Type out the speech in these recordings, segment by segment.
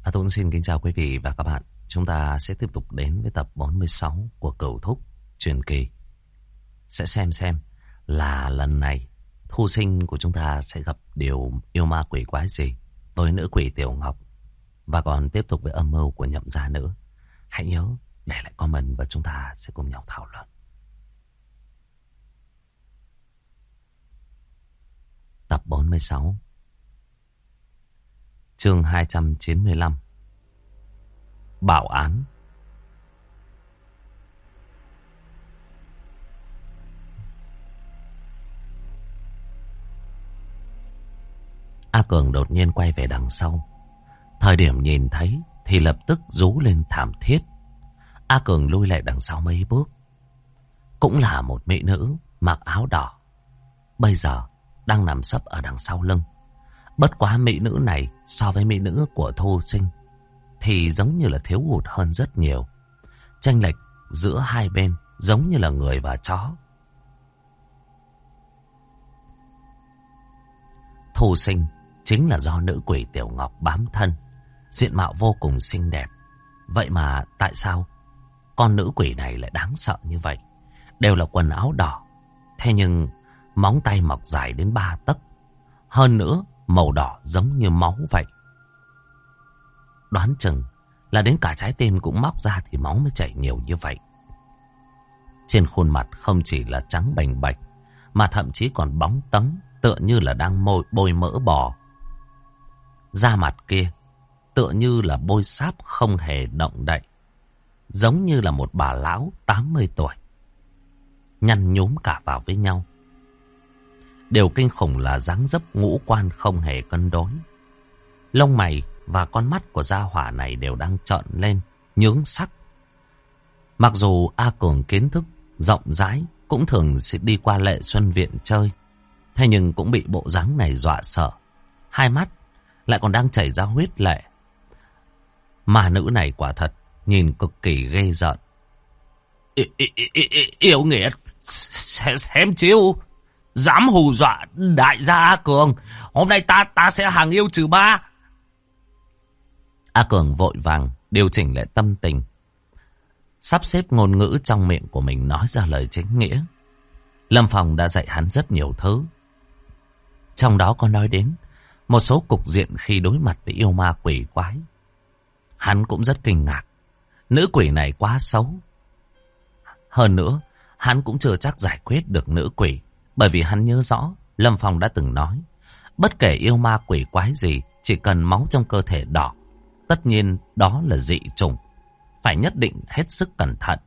Tôi cũng xin kính chào quý vị và các bạn. Chúng ta sẽ tiếp tục đến với tập 46 của Cửu Thúc truyền kỳ. Sẽ xem là lần này Thu Sinh của chúng ta sẽ gặp điều yêu ma quỷ quái gì với nữ quỷ Tiểu Ngọc, và còn tiếp tục với âm mưu của Nhậm gia nữa. Hãy nhớ để lại comment và chúng ta sẽ cùng nhau thảo luận. Tập 46, chương 295, Bảo án. A Cường đột nhiên quay về đằng sau. Thời điểm nhìn thấy thì lập tức rú lên thảm thiết. A Cường lui lại đằng sau mấy bước. Cũng là một mỹ nữ mặc áo đỏ, bây giờ đang nằm sấp ở đằng sau lưng. Bất quá mỹ nữ này so với mỹ nữ của Thu Sinh thì giống như là thiếu hụt hơn rất nhiều. Chênh lệch giữa hai bên giống như là người và chó. Thu Sinh chính là do nữ quỷ Tiểu Ngọc bám thân, diện mạo vô cùng xinh đẹp. Vậy mà tại sao con nữ quỷ này lại đáng sợ như vậy? Đều là quần áo đỏ, thế nhưng móng tay mọc dài đến 3 tấc. Hơn nữa màu đỏ giống như máu vậy. Đoán chừng là đến cả trái tim cũng móc ra thì máu mới chảy nhiều như vậy. Trên khuôn mặt không chỉ là trắng bềnh bạch, mà thậm chí còn bóng tấm, tựa như là đang bôi mỡ bò. Da mặt kia tựa như là bôi sáp không hề động đậy, giống như là một bà lão 80 tuổi, nhăn nhúm cả vào với nhau. Điều kinh khủng là dáng dấp ngũ quan không hề cân đối. Lông mày và con mắt của gia hỏa này đều đang trợn lên, nhướng sắc. Mặc dù A Cường kiến thức rộng rãi, cũng thường sẽ đi qua Lệ Xuân Viện chơi, thế nhưng cũng bị bộ dáng này dọa sợ. Hai mắt lại còn đang chảy ra huyết lệ. Mà nữ này quả thật nhìn cực kỳ ghê rợn. Yêu nghiệt, xem chiêu, dám hù dọa đại gia A Cường. Hôm nay ta sẽ hàng yêu trừ ba. A Cường vội vàng điều chỉnh lại tâm tình, sắp xếp ngôn ngữ trong miệng của mình nói ra lời chính nghĩa. Lâm Phong đã dạy hắn rất nhiều thứ, trong đó có nói đến một số cục diện khi đối mặt với yêu ma quỷ quái. Hắn cũng rất kinh ngạc, nữ quỷ này quá xấu. Hơn nữa, hắn cũng chưa chắc giải quyết được nữ quỷ, bởi vì hắn nhớ rõ Lâm Phong đã từng nói, bất kể yêu ma quỷ quái gì, chỉ cần máu trong cơ thể đỏ, tất nhiên đó là dị chủng, phải nhất định hết sức cẩn thận.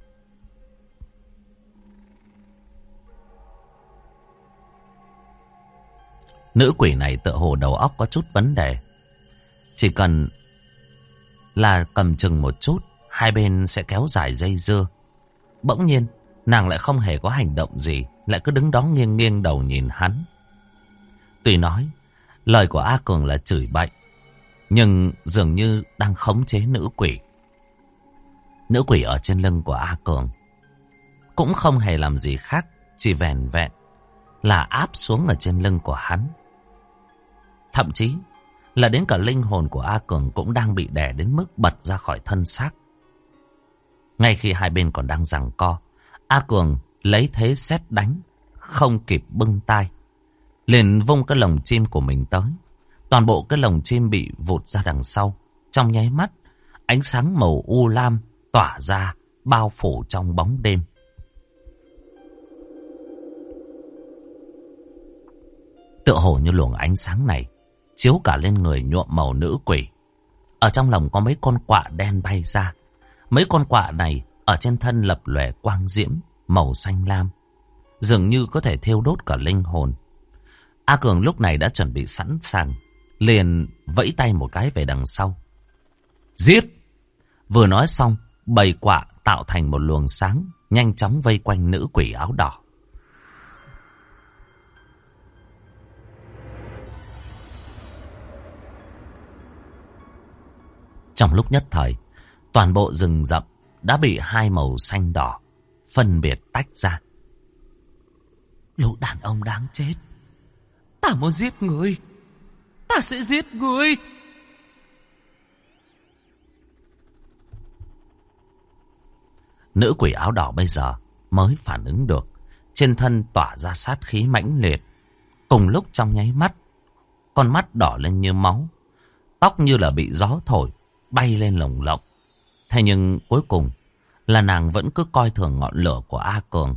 Nữ quỷ này tựa hồ đầu óc có chút vấn đề. Chỉ cần là cầm chừng một chút, hai bên sẽ kéo dài dây dưa. Bỗng nhiên nàng lại không hề có hành động gì, lại cứ đứng đó nghiêng nghiêng đầu nhìn hắn. Tuy nói lời của A Cường là chửi bậy, nhưng dường như đang khống chế nữ quỷ. Nữ quỷ ở trên lưng của A Cường cũng không hề làm gì khác, chỉ vẻn vẹn là áp xuống ở trên lưng của hắn. Thậm chí là đến cả linh hồn của A Cường cũng đang bị đè đến mức bật ra khỏi thân xác. Ngay khi hai bên còn đang giằng co, A Cường lấy thế sét đánh, không kịp bưng tay, liền vung cái lồng chim của mình tới. Toàn bộ cái lồng chim bị vụt ra đằng sau. Trong nháy mắt, ánh sáng màu u lam tỏa ra, bao phủ trong bóng đêm. Tựa hồ như luồng ánh sáng này chiếu cả lên người nhuộm màu nữ quỷ. Ở trong lồng có mấy con quạ đen bay ra. Mấy con quạ này ở trên thân lập lòe quang diễm màu xanh lam, dường như có thể thiêu đốt cả linh hồn. A Cường lúc này đã chuẩn bị sẵn sàng, liền vẫy tay một cái về đằng sau. Giết! Vừa nói xong, bầy quạ tạo thành một luồng sáng, nhanh chóng vây quanh nữ quỷ áo đỏ. Trong lúc nhất thời, toàn bộ rừng rậm đã bị hai màu xanh đỏ phân biệt tách ra. Lũ đàn ông đáng chết! Ta muốn giết người! Ta sẽ giết người! Nữ quỷ áo đỏ bây giờ mới phản ứng được. Trên thân tỏa ra sát khí mãnh liệt. Cùng lúc trong nháy mắt, con mắt đỏ lên như máu. Tóc như là bị gió thổi, bay lên lồng lộng. Thế nhưng cuối cùng là nàng vẫn cứ coi thường ngọn lửa của A Cường.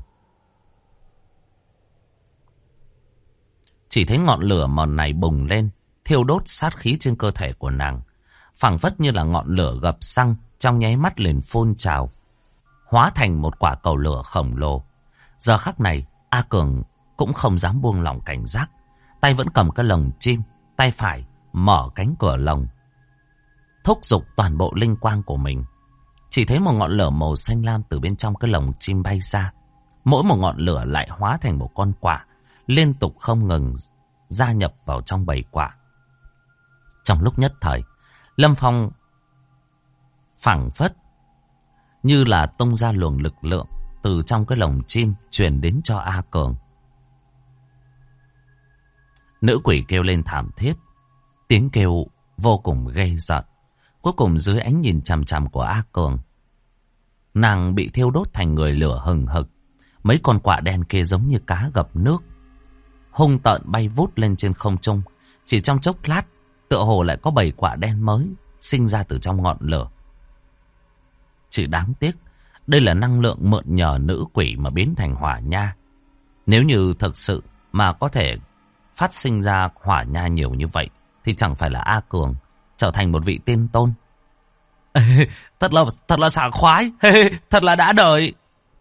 Chỉ thấy ngọn lửa mòn này bùng lên, thiêu đốt sát khí trên cơ thể của nàng. Phảng phất như là ngọn lửa gập xăng, trong nháy mắt liền phun trào, hóa thành một quả cầu lửa khổng lồ. Giờ khắc này, A Cường cũng không dám buông lỏng cảnh giác. Tay vẫn cầm cái lồng chim, tay phải mở cánh cửa lồng, thúc giục toàn bộ linh quang của mình. Chỉ thấy một ngọn lửa màu xanh lam từ bên trong cái lồng chim bay ra. Mỗi một ngọn lửa lại hóa thành một con quạ, liên tục không ngừng gia nhập vào trong bầy quạ. Trong lúc nhất thời, Lâm Phong phảng phất như là tung ra luồng lực lượng từ trong cái lồng chim truyền đến cho A Cường. Nữ quỷ kêu lên thảm thiết, tiếng kêu vô cùng ghê rợn. Cuối cùng dưới ánh nhìn chằm chằm của A Cường, nàng bị thiêu đốt thành người lửa hừng hực. Mấy con quạ đen kia giống như cá gặp nước, hung tợn bay vút lên trên không trung. Chỉ trong chốc lát, tựa hồ lại có 7 quạ đen mới sinh ra từ trong ngọn lửa. Chỉ đáng tiếc, đây là năng lượng mượn nhờ nữ quỷ mà biến thành hỏa nha. Nếu như thực sự mà có thể phát sinh ra hỏa nha nhiều như vậy, thì chẳng phải là A Cường trở thành một vị tiên tôn. Thật là sảng khoái, thật là đã đời.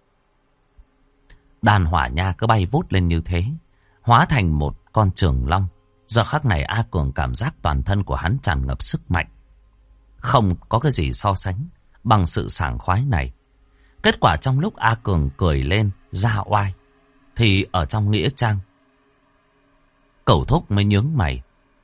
Đàn hỏa nha cứ bay vút lên như thế, hóa thành một con trường long. Giờ khắc này A Cường cảm giác toàn thân của hắn tràn ngập sức mạnh. Không có cái gì so sánh bằng sự sảng khoái này. Kết quả trong lúc A Cường cười lên ra oai, thì ở trong nghĩa trang, Cẩu Thúc mới nhướng mày.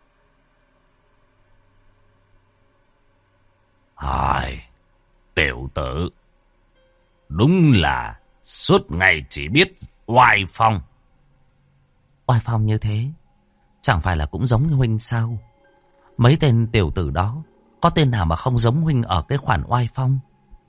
Hỏi, tiểu tử, đúng là suốt ngày chỉ biết oai phong. Oai phong như thế, chẳng phải là cũng giống như huynh sao? Mấy tên tiểu tử đó, có tên nào mà không giống huynh ở cái khoản oai phong?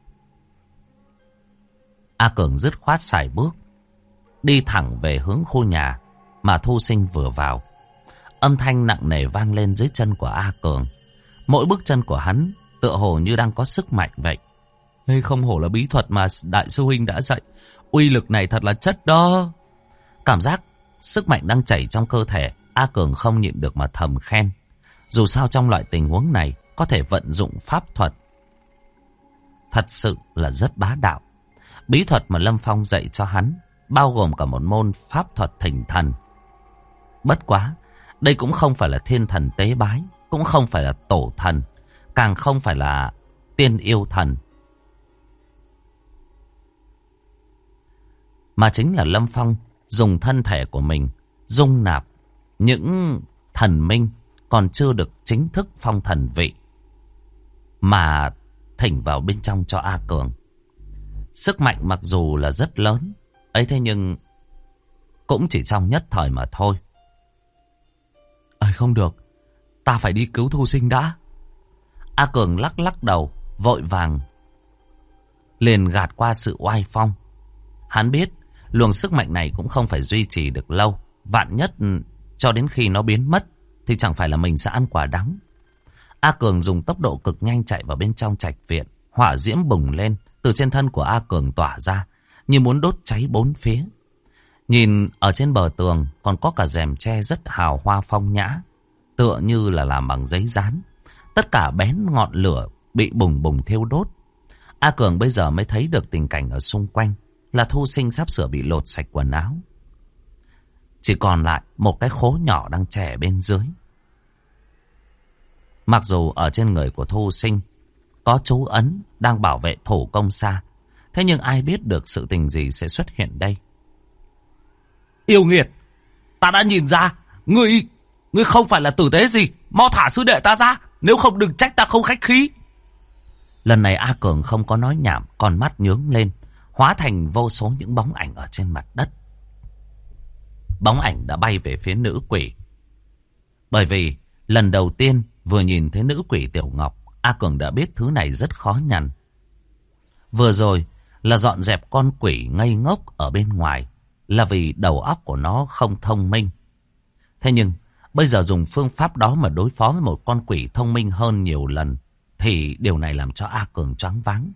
A Cường dứt khoát sải bước, đi thẳng về hướng khu nhà mà Thu Sinh vừa vào. Âm thanh nặng nề vang lên dưới chân của A Cường. Mỗi bước chân của hắn tựa hồ như đang có sức mạnh vậy. Đây không hổ là bí thuật mà đại sư huynh đã dạy. Uy lực này thật là chất đó. Cảm giác sức mạnh đang chảy trong cơ thể, A Cường không nhịn được mà thầm khen. Dù sao trong loại tình huống này, có thể vận dụng pháp thuật, thật sự là rất bá đạo. Bí thuật mà Lâm Phong dạy cho hắn bao gồm cả một môn pháp thuật thỉnh thần. Bất quá, đây cũng không phải là thiên thần tế bái, cũng không phải là tổ thần, càng không phải là tiên yêu thần, mà chính là Lâm Phong dùng thân thể của mình dung nạp những thần minh còn chưa được chính thức phong thần vị mà thỉnh vào bên trong cho A Cường. Sức mạnh mặc dù là rất lớn ấy, thế nhưng cũng chỉ trong nhất thời mà thôi. Không được, ta phải đi cứu Thu Sinh đã. A Cường lắc lắc đầu, vội vàng liền gạt qua sự oai phong. Hắn biết luồng sức mạnh này cũng không phải duy trì được lâu, vạn nhất cho đến khi nó biến mất thì chẳng phải là mình sẽ ăn quả đắng. A Cường dùng tốc độ cực nhanh chạy vào bên trong trạch viện. Hỏa diễm bùng lên từ trên thân của A Cường tỏa ra, như muốn đốt cháy bốn phía. Nhìn ở trên bờ tường còn có cả rèm tre rất hào hoa phong nhã, tựa như là làm bằng giấy dán. Tất cả bén ngọn lửa bị bùng bùng thiêu đốt. A Cường bây giờ mới thấy được tình cảnh ở xung quanh là Thu Sinh sắp sửa bị lột sạch quần áo. Chỉ còn lại một cái khố nhỏ đang chẻ bên dưới. Mặc dù ở trên người của Thu Sinh có chú ấn đang bảo vệ thủ công xa, thế nhưng ai biết được sự tình gì sẽ xuất hiện đây. Yêu nghiệt, ta đã nhìn ra, ngươi không phải là tử tế gì, mau thả sư đệ ta ra, nếu không đừng trách ta không khách khí. Lần này A Cường không có nói nhảm, con mắt nhướng lên, hóa thành vô số những bóng ảnh ở trên mặt đất. Bóng ảnh đã bay về phía nữ quỷ. Bởi vì lần đầu tiên vừa nhìn thấy nữ quỷ Tiểu Ngọc, A Cường đã biết thứ này rất khó nhằn. Vừa rồi là dọn dẹp con quỷ ngây ngốc ở bên ngoài, là vì đầu óc của nó không thông minh. Thế nhưng bây giờ dùng phương pháp đó mà đối phó với một con quỷ thông minh hơn nhiều lần, thì điều này làm cho A Cường choáng váng.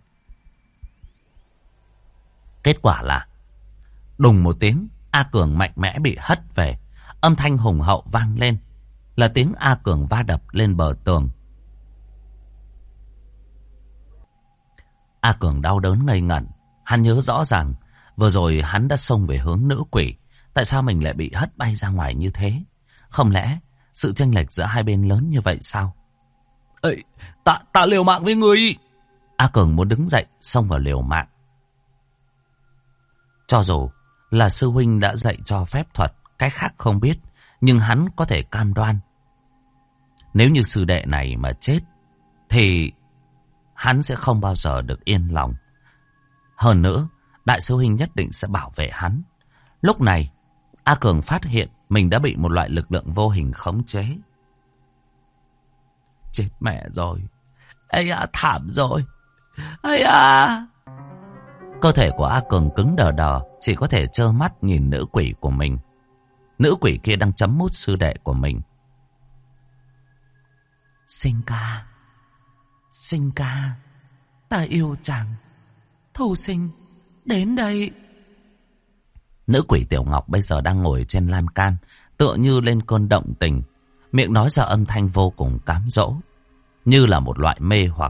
Kết quả là đùng một tiếng, A Cường mạnh mẽ bị hất về. Âm thanh hùng hậu vang lên, là tiếng A Cường va đập lên bờ tường. A Cường đau đớn ngây ngẩn. Hắn nhớ rõ ràng vừa rồi hắn đã xông về hướng nữ quỷ. Tại sao mình lại bị hất bay ra ngoài như thế? Không lẽ sự chênh lệch giữa hai bên lớn như vậy sao? Ê, ta liều mạng với người. A Cường muốn đứng dậy xông vào liều mạng. Cho dù là sư huynh đã dạy cho phép thuật, cái khác không biết, nhưng hắn có thể cam đoan, nếu như sư đệ này mà chết thì hắn sẽ không bao giờ được yên lòng. Hơn nữa, đại sư huynh nhất định sẽ bảo vệ hắn. Lúc này, A Cường phát hiện mình đã bị một loại lực lượng vô hình khống chế. Chết mẹ rồi. Ây à, thảm rồi. Ây à. Cơ thể của A Cường cứng đờ đờ, chỉ có thể trơ mắt nhìn nữ quỷ của mình. Nữ quỷ kia đang chấm mút sư đệ của mình. Sinh ca, ta yêu chàng. Thu sinh, đến đây. Nữ quỷ Tiểu Ngọc bây giờ đang ngồi trên lan can, tựa như lên cơn động tình, miệng nói ra âm thanh vô cùng cám dỗ, như là một loại mê hoặc.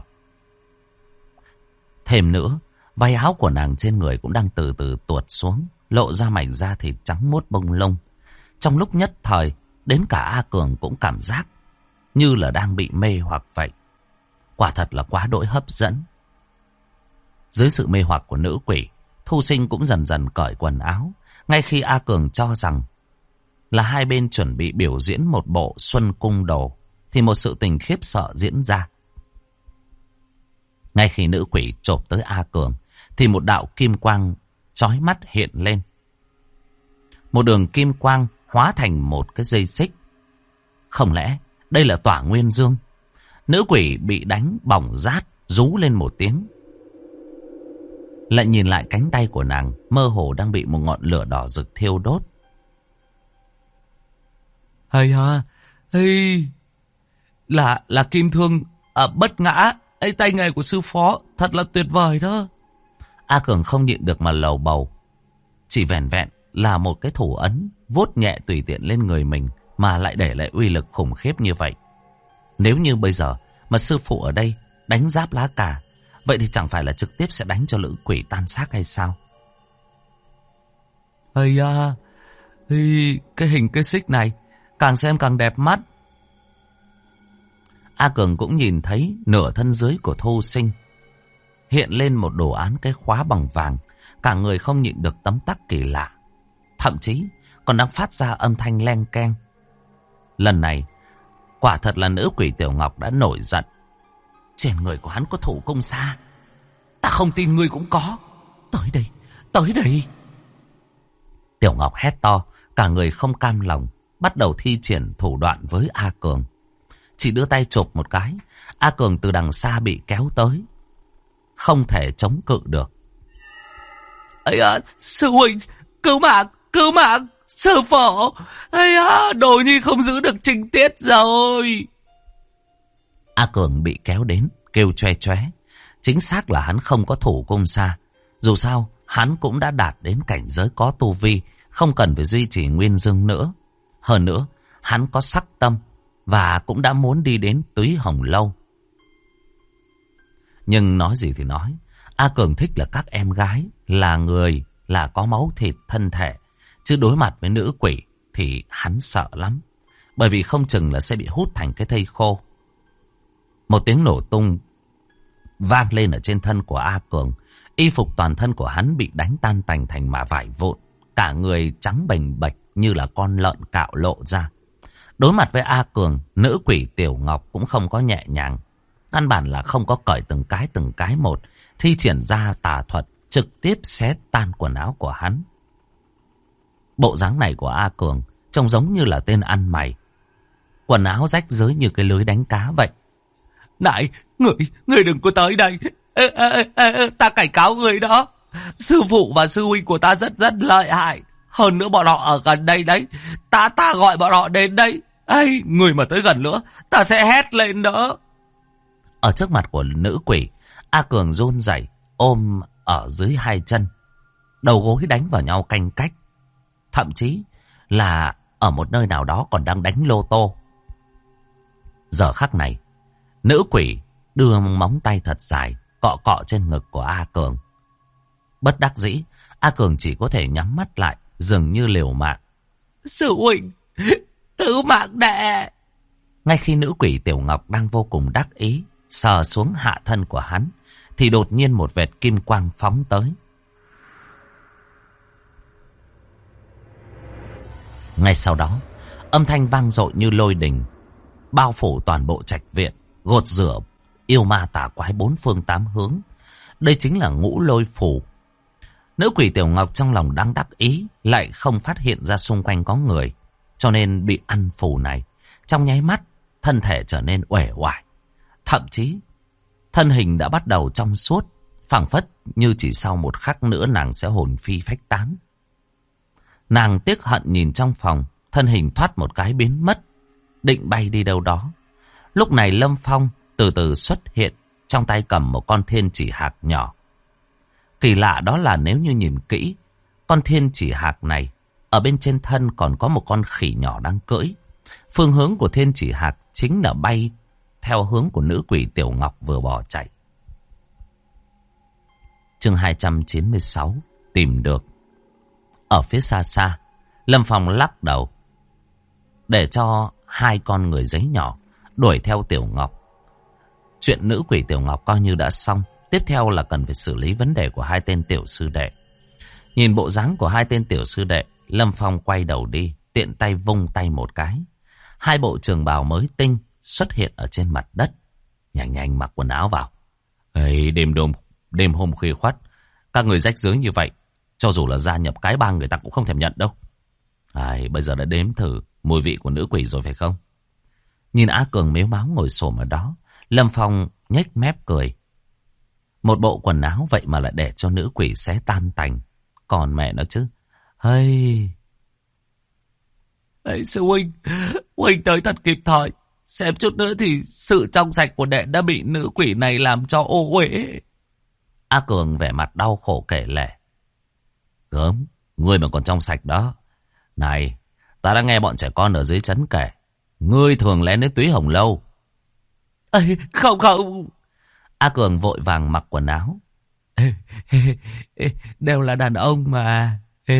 Thêm nữa, váy áo của nàng trên người cũng đang từ từ tuột xuống, lộ ra mảnh da thịt trắng muốt bông lông. Trong lúc nhất thời, đến cả A Cường cũng cảm giác như là đang bị mê hoặc vậy. Quả thật là quá đỗi hấp dẫn. Dưới sự mê hoặc của nữ quỷ, Thu Sinh cũng dần dần cởi quần áo. Ngay khi A Cường cho rằng là hai bên chuẩn bị biểu diễn một bộ Xuân Cung Đồ, thì một sự tình khiếp sợ diễn ra. Ngay khi nữ quỷ chộp tới A Cường, thì một đạo kim quang chói mắt hiện lên. Một đường kim quang hóa thành một cái dây xích. Không lẽ đây là Tỏa Nguyên Dương? Nữ quỷ bị đánh bỏng rát, rú lên một tiếng. Lại nhìn lại cánh tay của nàng, mơ hồ đang bị một ngọn lửa đỏ rực thiêu đốt. Hay à, là kim thương bất ngã. Tay nghề của sư phó thật là tuyệt vời đó. A Cường không nhịn được mà lầu bầu. Chỉ vẻn vẹn là một cái thủ ấn vuốt nhẹ tùy tiện lên người mình mà lại để lại uy lực khủng khiếp như vậy. Nếu như bây giờ mà sư phụ ở đây đánh giáp lá cà, vậy thì chẳng phải là trực tiếp sẽ đánh cho lữ quỷ tan xác hay sao? Ây da, cái hình cái xích này càng xem càng đẹp mắt. A Cường cũng nhìn thấy nửa thân dưới của Thu Sinh hiện lên một đồ án cái khóa bằng vàng. Cả người không nhịn được tấm tắc kỳ lạ, thậm chí còn đang phát ra âm thanh leng keng. Lần này quả thật là nữ quỷ Tiểu Ngọc đã nổi giận. Trên người của hắn có thủ cung xa, ta không tin ngươi cũng có. Tới đây, tới đây. Tiểu Ngọc hét to, cả người không cam lòng, bắt đầu thi triển thủ đoạn với A Cường. Chỉ đưa tay chộp một cái, A Cường từ đằng xa bị kéo tới, không thể chống cự được. Ây à, sư huynh, cứu mạng, sư phổ. Ây à, Đồ Nhi không giữ được trình tiết rồi. A Cường bị kéo đến, kêu choe choé. Chính xác là hắn không có thủ cung xa. Dù sao, hắn cũng đã đạt đến cảnh giới có tu vi, không cần phải duy trì nguyên dương nữa. Hơn nữa, hắn có sắc tâm và cũng đã muốn đi đến Túy Hồng Lâu. Nhưng nói gì thì nói, A Cường thích là các em gái, là người, là có máu thịt thân thể. Chứ đối mặt với nữ quỷ thì hắn sợ lắm. Bởi vì không chừng là sẽ bị hút thành cái thây khô. Một tiếng nổ tung vang lên ở trên thân của A Cường. Y phục toàn thân của hắn bị đánh tan tành thành mả vải vụn. Cả người trắng bềnh bệch như là con lợn cạo lộ ra. Đối mặt với A Cường, nữ quỷ Tiểu Ngọc cũng không có nhẹ nhàng. Căn bản là không có cởi từng cái một, thi triển ra tà thuật, trực tiếp xé tan quần áo của hắn. Bộ dáng này của A Cường trông giống như là tên ăn mày. Quần áo rách rưới như cái lưới đánh cá vậy. Này, người đừng có tới đây. Ta cảnh cáo người đó. Sư phụ và sư huynh của ta rất rất lợi hại. Hơn nữa bọn họ ở gần đây đấy. Ta gọi bọn họ đến đây. Ây, người mà tới gần nữa, ta sẽ hét lên đó. Ở trước mặt của nữ quỷ, A Cường run rẩy ôm ở dưới hai chân. Đầu gối đánh vào nhau canh cách. Thậm chí là ở một nơi nào đó còn đang đánh lô tô. Giờ khắc này, nữ quỷ đưa móng tay thật dài cọ cọ trên ngực của A Cường. Bất đắc dĩ, A Cường chỉ có thể nhắm mắt lại, dường như liều mạng. Sư huynh, thứ mạng đệ. Ngay khi nữ quỷ Tiểu Ngọc đang vô cùng đắc ý sờ xuống hạ thân của hắn, thì đột nhiên một vệt kim quang phóng tới. Ngay sau đó, âm thanh vang dội như lôi đình, bao phủ toàn bộ trạch viện, gột rửa yêu ma tà quái bốn phương tám hướng. Đây chính là ngũ lôi phù. Nữ quỷ Tiểu Ngọc trong lòng đang đắc ý, lại không phát hiện ra xung quanh có người, cho nên bị ăn phù này. Trong nháy mắt, thân thể trở nên uể oải. Thậm chí, thân hình đã bắt đầu trong suốt, phảng phất như chỉ sau một khắc nữa nàng sẽ hồn phi phách tán. Nàng tiếc hận nhìn trong phòng, thân hình thoát một cái biến mất, định bay đi đâu đó. Lúc này Lâm Phong từ từ xuất hiện, trong tay cầm một con thiên chỉ hạc nhỏ. Kỳ lạ đó là nếu như nhìn kỹ, con thiên chỉ hạc này, ở bên trên thân còn có một con khỉ nhỏ đang cưỡi. Phương hướng của thiên chỉ hạc chính là bay theo hướng của nữ quỷ Tiểu Ngọc vừa bỏ chạy. Chương 296, tìm được. Ở phía xa xa, Lâm Phong lắc đầu, để cho hai con người giấy nhỏ đuổi theo Tiểu Ngọc. Chuyện nữ quỷ Tiểu Ngọc coi như đã xong. Tiếp theo là cần phải xử lý vấn đề của hai tên tiểu sư đệ. Nhìn bộ dáng của hai tên tiểu sư đệ, Lâm Phong quay đầu đi, tiện tay vung tay một cái. Hai bộ trường bào mới tinh xuất hiện ở trên mặt đất. Nhanh nhanh mặc quần áo vào. Ê, đêm hôm khuya khoắt, các người rách rưới như vậy, cho dù là gia nhập cái bang người ta cũng không thèm nhận đâu. Bây giờ đã đếm thử mùi vị của nữ quỷ rồi phải không? Nhìn Á Cường mếu máo ngồi xổm ở đó, Lâm Phong nhếch mép cười. Một bộ quần áo vậy mà lại để cho nữ quỷ xé tan tành. Còn mẹ nó chứ. Ây, sư huynh tới thật kịp thời. Xem chút nữa thì sự trong sạch của đệ đã bị nữ quỷ này làm cho ô uế. A Cường vẻ mặt đau khổ kể lể. Gớm, ngươi mà còn trong sạch đó. Này, ta đã nghe bọn trẻ con ở dưới trấn kể, ngươi thường lén đến túy hồng lâu. Không. A Cường vội vàng mặc quần áo. Đều là đàn ông mà.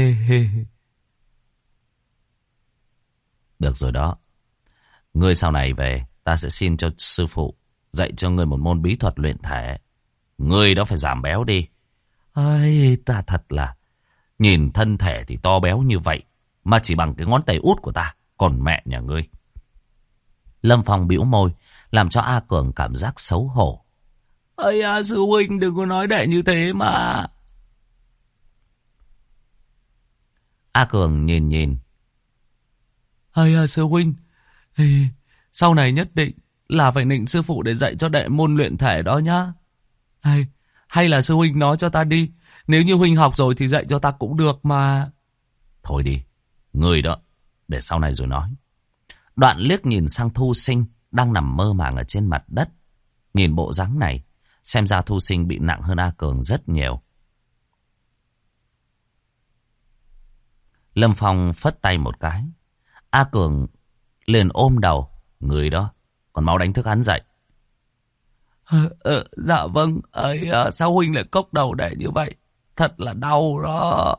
Được rồi đó. Ngươi sau này về, ta sẽ xin cho sư phụ dạy cho ngươi một môn bí thuật luyện thể. Ngươi đó phải giảm béo đi. Ta thật là, nhìn thân thể thì to béo như vậy, mà chỉ bằng cái ngón tay út của ta. Còn mẹ nhà ngươi. Lâm Phong bĩu môi, làm cho A Cường cảm giác xấu hổ. Sư huynh đừng có nói đệ như thế mà. A Cường nhìn. Sư huynh, sau này nhất định là phải nịnh sư phụ để dạy cho đệ môn luyện thể đó nhá. Hay là sư huynh nói cho ta đi. Nếu như huynh học rồi thì dạy cho ta cũng được mà. Thôi đi, ngươi đó, để sau này rồi nói. Đoạn liếc nhìn sang Thu Sinh đang nằm mơ màng ở trên mặt đất. Nhìn bộ dáng này, xem ra Thu Sinh bị nặng hơn A Cường rất nhiều. Lâm Phong phất tay một cái. A Cường liền ôm đầu. Người đó, còn mau đánh thức hắn dậy. Dạ vâng. Sao huynh lại cốc đầu để như vậy? Thật là đau đó.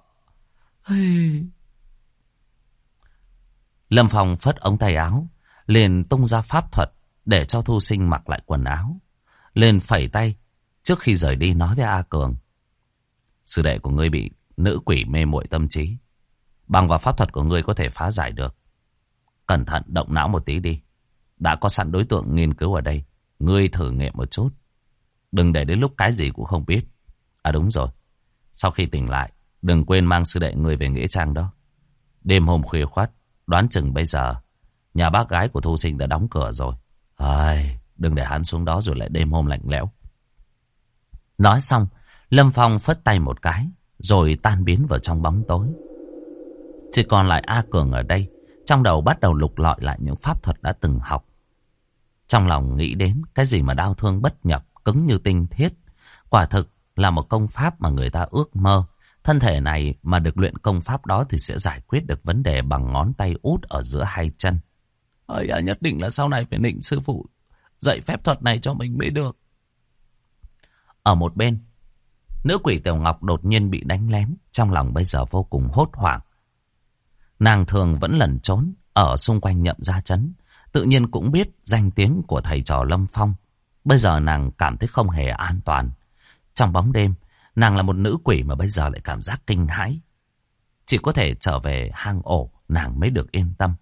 Lâm Phong phất ống tay áo, liền tung ra pháp thuật để cho Thu Sinh mặc lại quần áo. Liền phẩy tay trước khi rời đi nói với A Cường. Sư đệ của ngươi bị nữ quỷ mê muội tâm trí. Bằng vào pháp thuật của ngươi có thể phá giải được. Cẩn thận động não một tí đi. Đã có sẵn đối tượng nghiên cứu ở đây. Ngươi thử nghiệm một chút. Đừng để đến lúc cái gì cũng không biết. Đúng rồi. Sau khi tỉnh lại, đừng quên mang sư đệ ngươi về nghĩa trang đó. Đêm hôm khuya khoắt, đoán chừng bây giờ nhà bác gái của Thu Sinh đã đóng cửa rồi. Đừng để hắn xuống đó rồi lại đêm hôm lạnh lẽo. Nói xong, Lâm Phong phất tay một cái. rồi tan biến vào trong bóng tối. Chỉ còn lại A Cường ở đây, trong đầu bắt đầu lục lọi lại những pháp thuật đã từng học. Trong lòng nghĩ đến cái gì mà đau thương bất nhập, cứng như tinh thiết. Quả thực là một công pháp mà người ta ước mơ. Thân thể này mà được luyện công pháp đó thì sẽ giải quyết được vấn đề bằng ngón tay út ở giữa hai chân. Ơi à, nhất định là sau này phải nịnh sư phụ dạy phép thuật này cho mình mới được. Ở một bên, nữ quỷ Tiểu Ngọc đột nhiên bị đánh lén, trong lòng bây giờ vô cùng hốt hoảng. Nàng thường vẫn lẩn trốn ở xung quanh Nhậm Gia Trấn, tự nhiên cũng biết danh tiếng của thầy trò Lâm Phong. Bây giờ nàng cảm thấy không hề an toàn. Trong bóng đêm, nàng là một nữ quỷ mà bây giờ lại cảm giác kinh hãi. Chỉ có thể trở về hang ổ, nàng mới được yên tâm.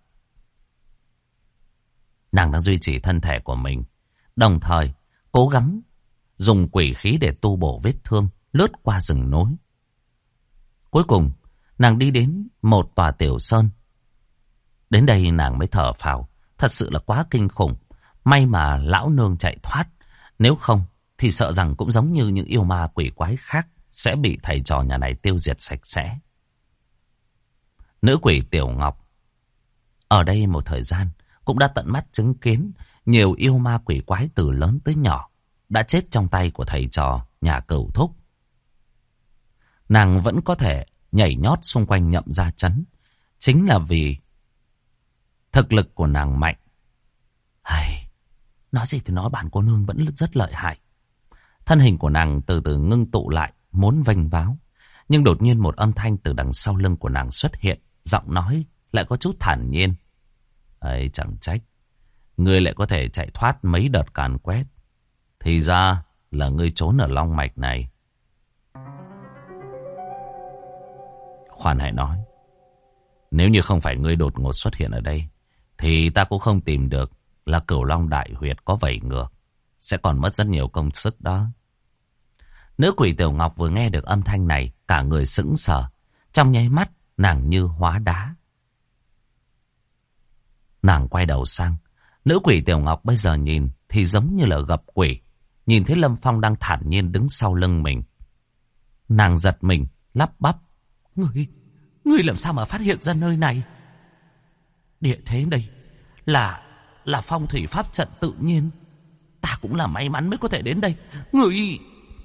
Nàng đang duy trì thân thể của mình, đồng thời cố gắng dùng quỷ khí để tu bổ vết thương, lướt qua rừng núi. Cuối cùng, nàng đi đến một tòa tiểu sơn. Đến đây nàng mới thở phào, thật sự là quá kinh khủng. May mà lão nương chạy thoát, nếu không thì sợ rằng cũng giống như những yêu ma quỷ quái khác sẽ bị thầy trò nhà này tiêu diệt sạch sẽ. Nữ quỷ Tiểu Ngọc ở đây một thời gian cũng đã tận mắt chứng kiến nhiều yêu ma quỷ quái từ lớn tới nhỏ đã chết trong tay của thầy trò nhà Cửu Thúc. Nàng vẫn có thể nhảy nhót xung quanh Nhậm Gia Trấn, chính là vì thực lực của nàng mạnh. Hay, nói gì thì nói, bản cô nương vẫn rất lợi hại. Thân hình của nàng từ từ ngưng tụ lại, muốn vênh váo. Nhưng đột nhiên một âm thanh từ đằng sau lưng của nàng xuất hiện, giọng nói lại có chút thản nhiên. Ấy, chẳng trách ngươi lại có thể chạy thoát mấy đợt càn quét. Thì ra là ngươi trốn ở long mạch này. Khoan hãy nói, nếu như không phải ngươi đột ngột xuất hiện ở đây, thì ta cũng không tìm được là Cửu Long Đại Huyệt có vảy ngược. Sẽ còn mất rất nhiều công sức đó. Nữ quỷ Tiểu Ngọc vừa nghe được âm thanh này, cả người sững sờ. Trong nháy mắt, nàng như hóa đá. Nàng quay đầu sang. Nữ quỷ Tiểu Ngọc bây giờ nhìn thì giống như là gặp quỷ. Nhìn thấy Lâm Phong đang thản nhiên đứng sau lưng mình. Nàng giật mình, lắp bắp. Ngươi làm sao mà phát hiện ra nơi này? Địa thế đây là phong thủy pháp trận tự nhiên. Ta cũng là may mắn mới có thể đến đây. Ngươi...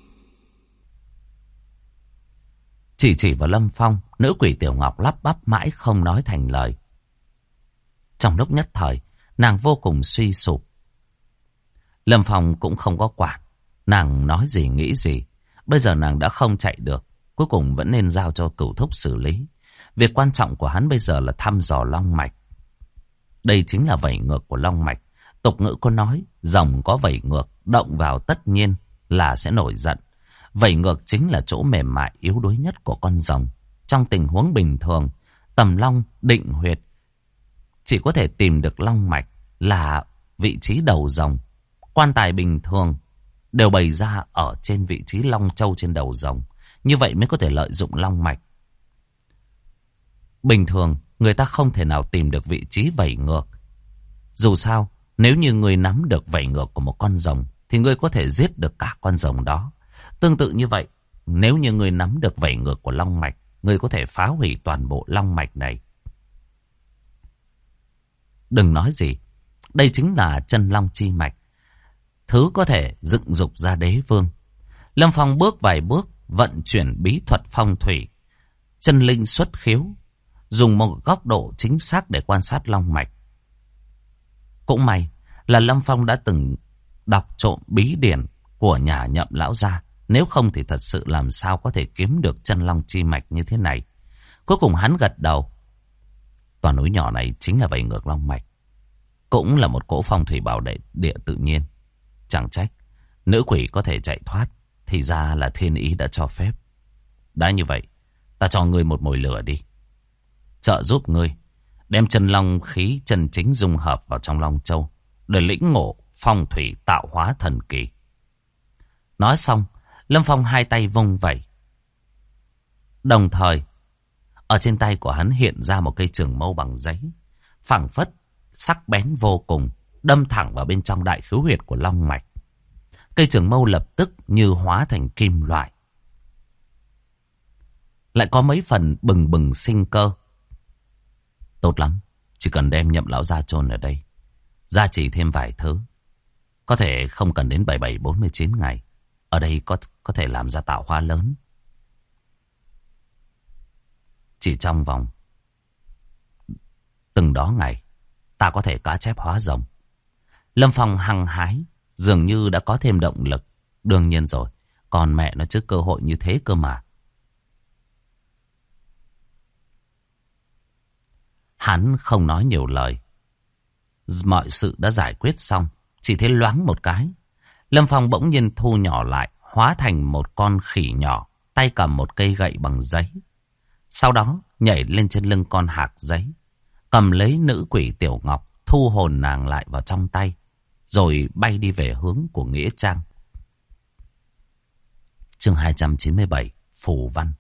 Chỉ vào Lâm Phong, nữ quỷ Tiểu Ngọc lắp bắp mãi không nói thành lời. Trong lúc nhất thời, nàng vô cùng suy sụp. Lâm Phong cũng không có quản. Nàng nói gì nghĩ gì. Bây giờ nàng đã không chạy được. Cuối cùng vẫn nên giao cho Cửu Thúc xử lý. Việc quan trọng của hắn bây giờ là thăm dò long mạch. Đây chính là vảy ngược của long mạch. Tục ngữ có nói, rồng có vảy ngược, động vào tất nhiên là sẽ nổi giận. Vảy ngược chính là chỗ mềm mại yếu đuối nhất của con rồng. Trong tình huống bình thường, tầm long định huyệt chỉ có thể tìm được long mạch là vị trí đầu rồng. Quan tài bình thường đều bày ra ở trên vị trí long châu trên đầu rồng. Như vậy mới có thể lợi dụng long mạch. Bình thường, người ta không thể nào tìm được vị trí vảy ngược. Dù sao, nếu như người nắm được vảy ngược của một con rồng, thì người có thể giết được cả con rồng đó. Tương tự như vậy, nếu như người nắm được vảy ngược của long mạch, người có thể phá hủy toàn bộ long mạch này. Đừng nói gì, đây chính là chân long chi mạch. Thứ có thể dựng dục ra đế vương. Lâm Phong bước vài bước, vận chuyển bí thuật phong thủy. Chân linh xuất khiếu, dùng một góc độ chính xác để quan sát long mạch. Cũng may là Lâm Phong đã từng đọc trộm bí điển của nhà Nhậm lão gia. Nếu không thì thật sự làm sao có thể kiếm được chân long chi mạch như thế này. Cuối cùng hắn gật đầu. Toàn núi nhỏ này chính là vảy ngược long mạch. Cũng là một cỗ phong thủy bảo địa tự nhiên. Chẳng trách nữ quỷ có thể chạy thoát. Thì ra là thiên ý đã cho phép. Đã như vậy, ta cho ngươi một mồi lửa đi. Trợ giúp ngươi đem chân long khí chân chính dung hợp vào trong long châu, để lĩnh ngộ phong thủy tạo hóa thần kỳ. Nói xong, Lâm Phong hai tay vung vẩy. Đồng thời, ở trên tay của hắn hiện ra một cây trường mâu bằng giấy, phảng phất sắc bén vô cùng, đâm thẳng vào bên trong đại khứu huyệt của long mạch. Cây trường mâu lập tức như hóa thành kim loại. lại có mấy phần bừng bừng sinh cơ. Tốt lắm, chỉ cần đem Nhậm lão gia chôn ở đây, gia trì thêm vài thứ, có thể không cần đến 47-49 ngày. Ở đây có thể làm ra tạo hóa lớn. Chỉ trong vòng từng đó ngày, ta có thể cá chép hóa rồng. Lâm Phong hăng hái, dường như đã có thêm động lực. Đương nhiên rồi, còn mẹ nó chứ, cơ hội như thế cơ mà. Hắn không nói nhiều lời. Mọi sự đã giải quyết xong. Chỉ thấy loáng một cái, Lâm Phong bỗng nhiên thu nhỏ lại, hóa thành một con khỉ nhỏ, tay cầm một cây gậy bằng giấy. Sau đó nhảy lên trên lưng con hạc giấy, cầm lấy nữ quỷ Tiểu Ngọc, thu hồn nàng lại vào trong tay, rồi bay đi về hướng của Nghĩa Trang. Chương 297, Phù Văn.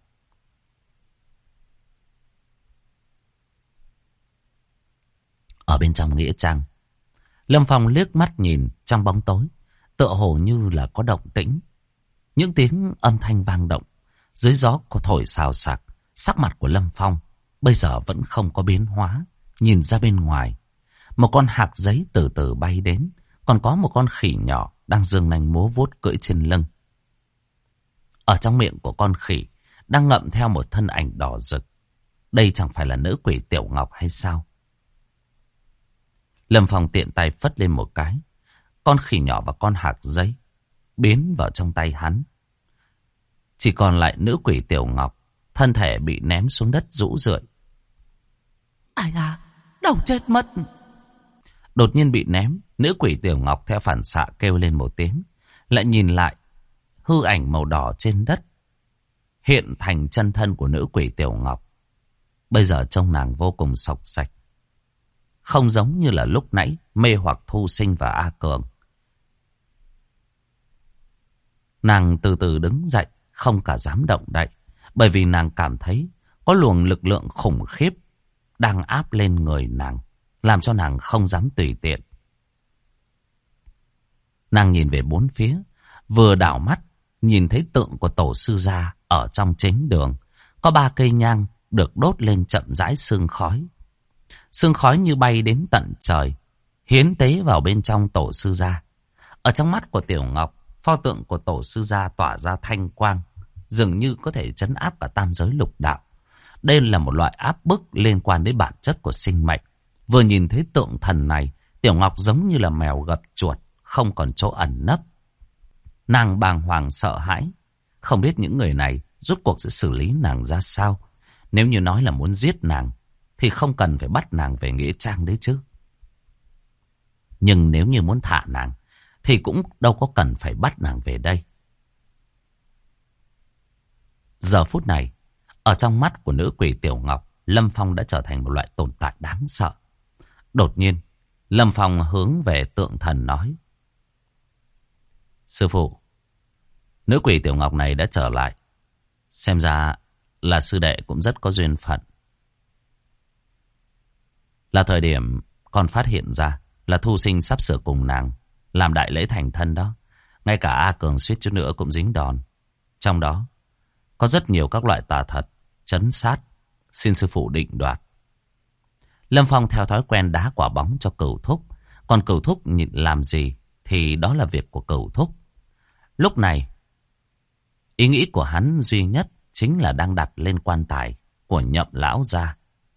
Ở bên trong Nghĩa Trang, Lâm Phong liếc mắt nhìn trong bóng tối, tựa hồ như là có động tĩnh. Những tiếng âm thanh vang động, dưới gió có thổi xào xạc. Sắc mặt của Lâm Phong bây giờ vẫn không có biến hóa. Nhìn ra bên ngoài, một con hạc giấy từ từ bay đến, còn có một con khỉ nhỏ đang giương nanh múa vuốt cưỡi trên lưng. Ở trong miệng của con khỉ đang ngậm theo một thân ảnh đỏ rực. Đây chẳng phải là nữ quỷ Tiểu Ngọc hay sao? Lâm Phong tiện tay phất lên một cái, con khỉ nhỏ và con hạc giấy biến vào trong tay hắn. Chỉ còn lại nữ quỷ Tiểu Ngọc, thân thể bị ném xuống đất rũ rượi. Ai à, đau chết mất. Đột nhiên bị ném, nữ quỷ Tiểu Ngọc theo phản xạ kêu lên một tiếng, lại nhìn lại, hư ảnh màu đỏ trên đất hiện thành chân thân của nữ quỷ Tiểu Ngọc. Bây giờ trông nàng vô cùng sộc sạch, không giống như là lúc nãy mê hoặc Thu Sinh và A Cường. Nàng từ từ đứng dậy, không cả dám động đậy, bởi vì nàng cảm thấy có luồng lực lượng khủng khiếp đang áp lên người nàng, làm cho nàng không dám tùy tiện. Nàng nhìn về bốn phía, vừa đảo mắt nhìn thấy tượng của tổ sư gia ở trong chính đường. Có 3 cây nhang được đốt lên chậm rãi sương khói. Sương khói như bay đến tận trời, hiến tế vào bên trong tổ sư gia. Ở trong mắt của Tiểu Ngọc, pho tượng của tổ sư gia tỏa ra thanh quang, dường như có thể trấn áp cả tam giới lục đạo. Đây là một loại áp bức liên quan đến bản chất của sinh mệnh. Vừa nhìn thấy tượng thần này, Tiểu Ngọc giống như là mèo gặp chuột, không còn chỗ ẩn nấp. Nàng bàng hoàng sợ hãi, không biết những người này rốt cuộc sẽ xử lý nàng ra sao. Nếu như nói là muốn giết nàng, thì không cần phải bắt nàng về Nghĩa Trang đấy chứ. Nhưng nếu như muốn thả nàng, thì cũng đâu có cần phải bắt nàng về đây. Giờ phút này, ở trong mắt của nữ quỷ Tiểu Ngọc, Lâm Phong đã trở thành một loại tồn tại đáng sợ. Đột nhiên, Lâm Phong hướng về tượng thần nói: Sư phụ, nữ quỷ Tiểu Ngọc này đã trở lại. Xem ra là sư đệ cũng rất có duyên phận. Là thời điểm con phát hiện ra là Thu Sinh sắp sửa cùng nàng làm đại lễ thành thân đó. Ngay cả A Cường suýt chút nữa cũng dính đòn. Trong đó có rất nhiều các loại tà thuật, trấn sát. Xin sư phụ định đoạt. Lâm Phong theo thói quen đá quả bóng cho Cửu Thúc. Còn Cửu Thúc nhịn làm gì thì đó là việc của Cửu Thúc. Lúc này, ý nghĩ của hắn duy nhất chính là đang đặt lên quan tài của Nhậm lão gia.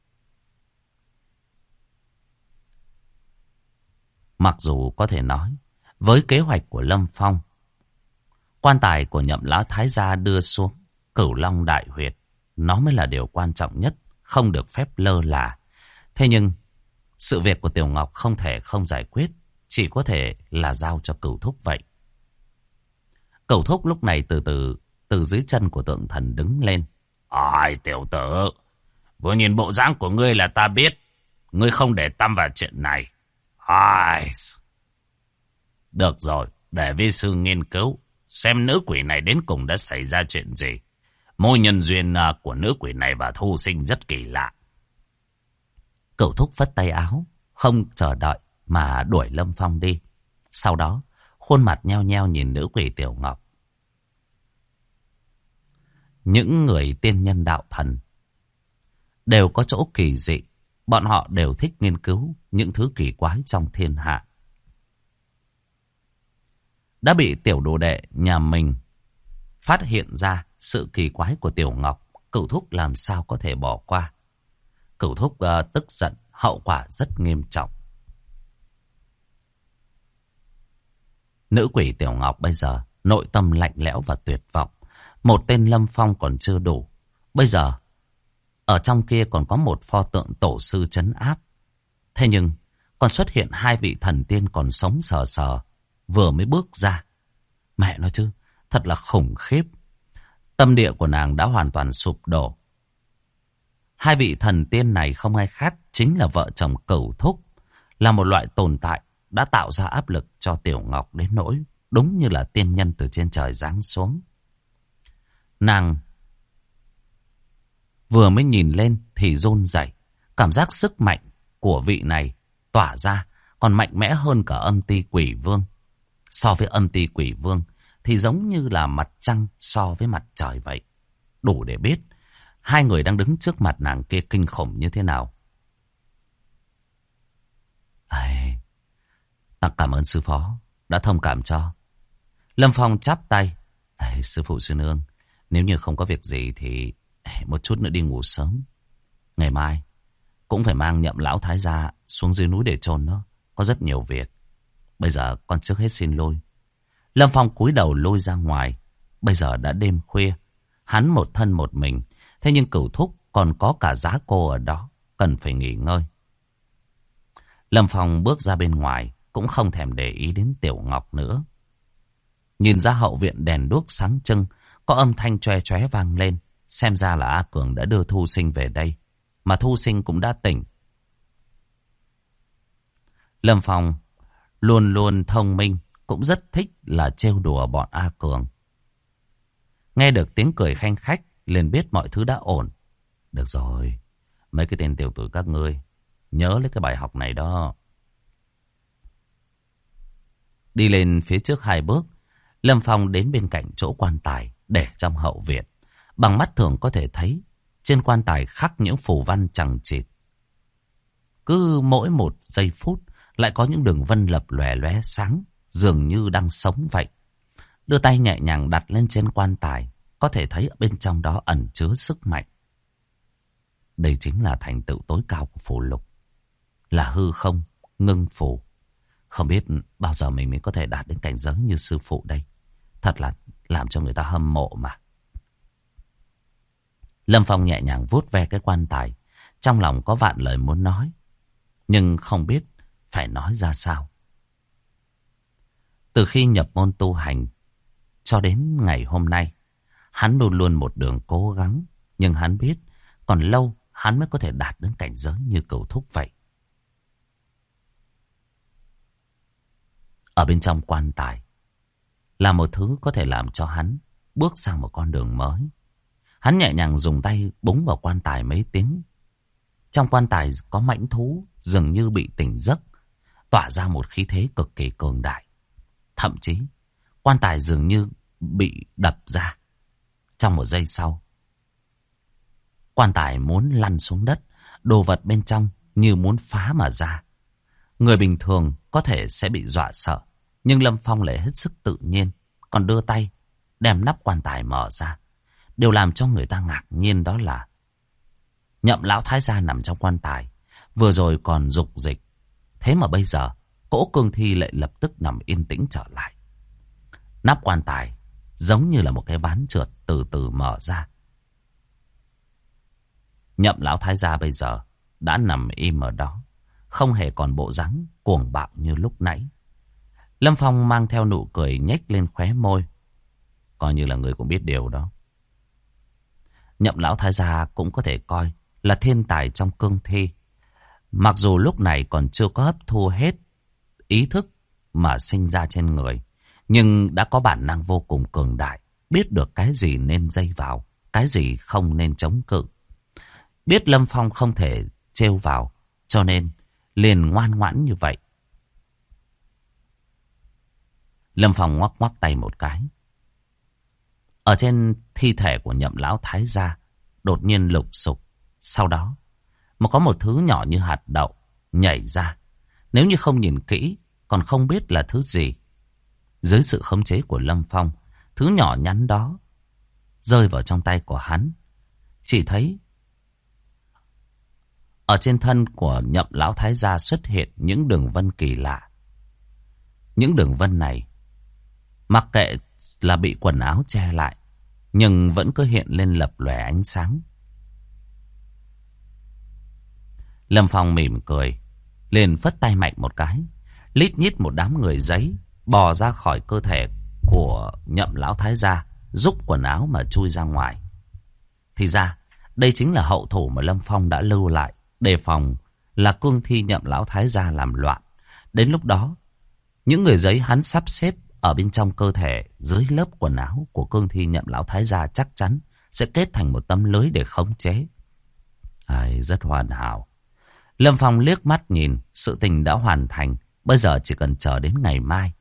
Mặc dù có thể nói, với kế hoạch của Lâm Phong, quan tài của Nhậm lão thái gia đưa xuống Cửu Long Đại Huyệt, nó mới là điều quan trọng nhất, không được phép lơ là. Thế nhưng, sự việc của Tiểu Ngọc không thể không giải quyết, chỉ có thể là giao cho Cửu Thúc vậy. Cửu Thúc lúc này từ dưới chân của tượng thần đứng lên. Ai tiểu tử, vừa nhìn bộ dáng của ngươi là ta biết, ngươi không để tâm vào chuyện này. Ai... Được rồi, để vi sư nghiên cứu, xem nữ quỷ này đến cùng đã xảy ra chuyện gì. Mối nhân duyên của nữ quỷ này và Thu Sinh rất kỳ lạ. Cửu Thúc phất tay áo, không chờ đợi mà đuổi Lâm Phong đi. Sau đó, khuôn mặt nheo nheo nhìn nữ quỷ Tiểu Ngọc. những người tiên nhân đạo thần đều có chỗ kỳ dị. Bọn họ đều thích nghiên cứu những thứ kỳ quái trong thiên hạ. Đã bị tiểu đồ đệ nhà mình phát hiện ra sự kỳ quái của Tiểu Ngọc, Cửu Thúc làm sao có thể bỏ qua. Cửu Thúc tức giận, hậu quả rất nghiêm trọng. Nữ quỷ Tiểu Ngọc bây giờ nội tâm lạnh lẽo và tuyệt vọng. Một tên Lâm Phong còn chưa đủ. Bây giờ ở trong kia còn có một pho tượng tổ sư trấn áp. Thế nhưng còn xuất hiện hai vị thần tiên còn sống sờ sờ, vừa mới bước ra. Mẹ nói chứ, thật là khủng khiếp. Tâm địa của nàng đã hoàn toàn sụp đổ. Hai vị thần tiên này không ai khác chính là vợ chồng Cửu Thúc, là một loại tồn tại đã tạo ra áp lực cho Tiểu Ngọc đến nỗi đúng như là tiên nhân từ trên trời giáng xuống. Nàng vừa mới nhìn lên thì run rẩy, cảm giác sức mạnh của vị này tỏa ra còn mạnh mẽ hơn cả âm ti quỷ vương. So với âm ti quỷ vương thì giống như là mặt trăng so với mặt trời vậy. Đủ để biết hai người đang đứng trước mặt nàng kia kinh khủng như thế nào. Ta cảm ơn sư phó đã thông cảm cho. Lâm Phong chắp tay. Sư phụ sư nương, nếu như không có việc gì thì một chút nữa đi ngủ sớm. Ngày mai cũng phải mang Nhậm lão thái gia xuống dưới núi để chôn nó. Có rất nhiều việc. Bây giờ con trước hết xin lôi. Lâm Phong cúi đầu lôi ra ngoài. Bây giờ đã đêm khuya, hắn một thân một mình. Thế nhưng Cửu Thúc còn có cả Giá Cô ở đó, cần phải nghỉ ngơi. Lâm Phong bước ra bên ngoài, cũng không thèm để ý đến Tiểu Ngọc nữa. Nhìn ra hậu viện đèn đuốc sáng trưng, có âm thanh choe choé vang lên. Xem ra là A Cường đã đưa Thu Sinh về đây, mà Thu Sinh cũng đã tỉnh. Lâm Phong luôn luôn thông minh, cũng rất thích là trêu đùa bọn A Cường. Nghe được tiếng cười khanh khách, liền biết mọi thứ đã ổn. Được rồi, mấy cái tên tiểu tử các ngươi, nhớ lấy cái bài học này đó. Đi lên phía trước 2 bước, Lâm Phong đến bên cạnh chỗ quan tài để trong hậu viện. Bằng mắt thường có thể thấy trên quan tài khắc những phù văn chằng chịt. Cứ mỗi 1 giây phút lại có những đường vân lập lòe lóe sáng, dường như đang sống vậy. Đưa tay nhẹ nhàng đặt lên trên quan tài, có thể thấy ở bên trong đó ẩn chứa sức mạnh. Đây chính là thành tựu tối cao của phù lục, là hư không ngưng phù. Không biết bao giờ mình mới có thể đạt đến cảnh giới như sư phụ đây. Thật là làm cho người ta hâm mộ mà. Lâm Phong nhẹ nhàng vuốt ve cái quan tài, trong lòng có vạn lời muốn nói, nhưng không biết phải nói ra sao. Từ khi nhập môn tu hành cho đến ngày hôm nay, hắn luôn luôn một đường cố gắng, nhưng hắn biết còn lâu hắn mới có thể đạt đến cảnh giới như Cửu Thúc vậy. Ở bên trong quan tài là một thứ có thể làm cho hắn bước sang một con đường mới. Hắn nhẹ nhàng dùng tay búng vào quan tài mấy tiếng. Trong quan tài có mãnh thú dường như bị tỉnh giấc, tỏa ra một khí thế cực kỳ cường đại. Thậm chí quan tài dường như bị đập ra. Trong một giây sau, quan tài muốn lăn xuống đất, đồ vật bên trong như muốn phá mà ra. Người bình thường có thể sẽ bị dọa sợ, nhưng Lâm Phong lại hết sức tự nhiên, còn đưa tay đem nắp quan tài mở ra. Điều làm cho người ta ngạc nhiên đó là Nhậm lão thái gia nằm trong quan tài, vừa rồi còn dục dịch, thế mà bây giờ cỗ cương thi lại lập tức nằm yên tĩnh trở lại. Nắp quan tài giống như là một cái ván trượt từ từ mở ra. Nhậm lão thái gia bây giờ đã nằm im ở đó, không hề còn bộ dáng cuồng bạo như lúc nãy. Lâm Phong mang theo nụ cười nhếch lên khóe môi, coi như là người cũng biết điều đó. Nhậm lão thái gia cũng có thể coi là thiên tài trong cương thi. Mặc dù lúc này còn chưa có hấp thu hết ý thức mà sinh ra trên người, nhưng đã có bản năng vô cùng cường đại, biết được cái gì nên dây vào, cái gì không nên chống cự. Biết Lâm Phong không thể trêu vào, cho nên liền ngoan ngoãn như vậy. Lâm Phong ngoắc ngoắc tay một cái. Ở trên thi thể của Nhậm lão thái gia đột nhiên lục sục. Sau đó có một thứ nhỏ như hạt đậu nhảy ra. Nếu như không nhìn kỹ còn không biết là thứ gì. Dưới sự khống chế của Lâm Phong, thứ nhỏ nhắn đó rơi vào trong tay của hắn. Chỉ thấy ở trên thân của Nhậm lão thái gia xuất hiện những đường vân kỳ lạ. Những đường vân này, mặc kệ là bị quần áo che lại, nhưng vẫn cứ hiện lên lập lòe ánh sáng. Lâm Phong mỉm cười, liền phất tay mạnh một cái. Lít nhít một đám người giấy bò ra khỏi cơ thể của Nhậm lão thái gia, rúc quần áo mà chui ra ngoài. Thì ra, đây chính là hậu thủ mà Lâm Phong đã lưu lại, đề phòng là cương thi Nhậm lão thái gia làm loạn. Đến lúc đó, những người giấy hắn sắp xếp ở bên trong cơ thể, dưới lớp quần áo của cương thi Nhậm lão thái gia chắc chắn sẽ kết thành một tấm lưới để khống chế. Rất hoàn hảo. Lâm Phong liếc mắt nhìn, sự tình đã hoàn thành, bây giờ chỉ cần chờ đến ngày mai.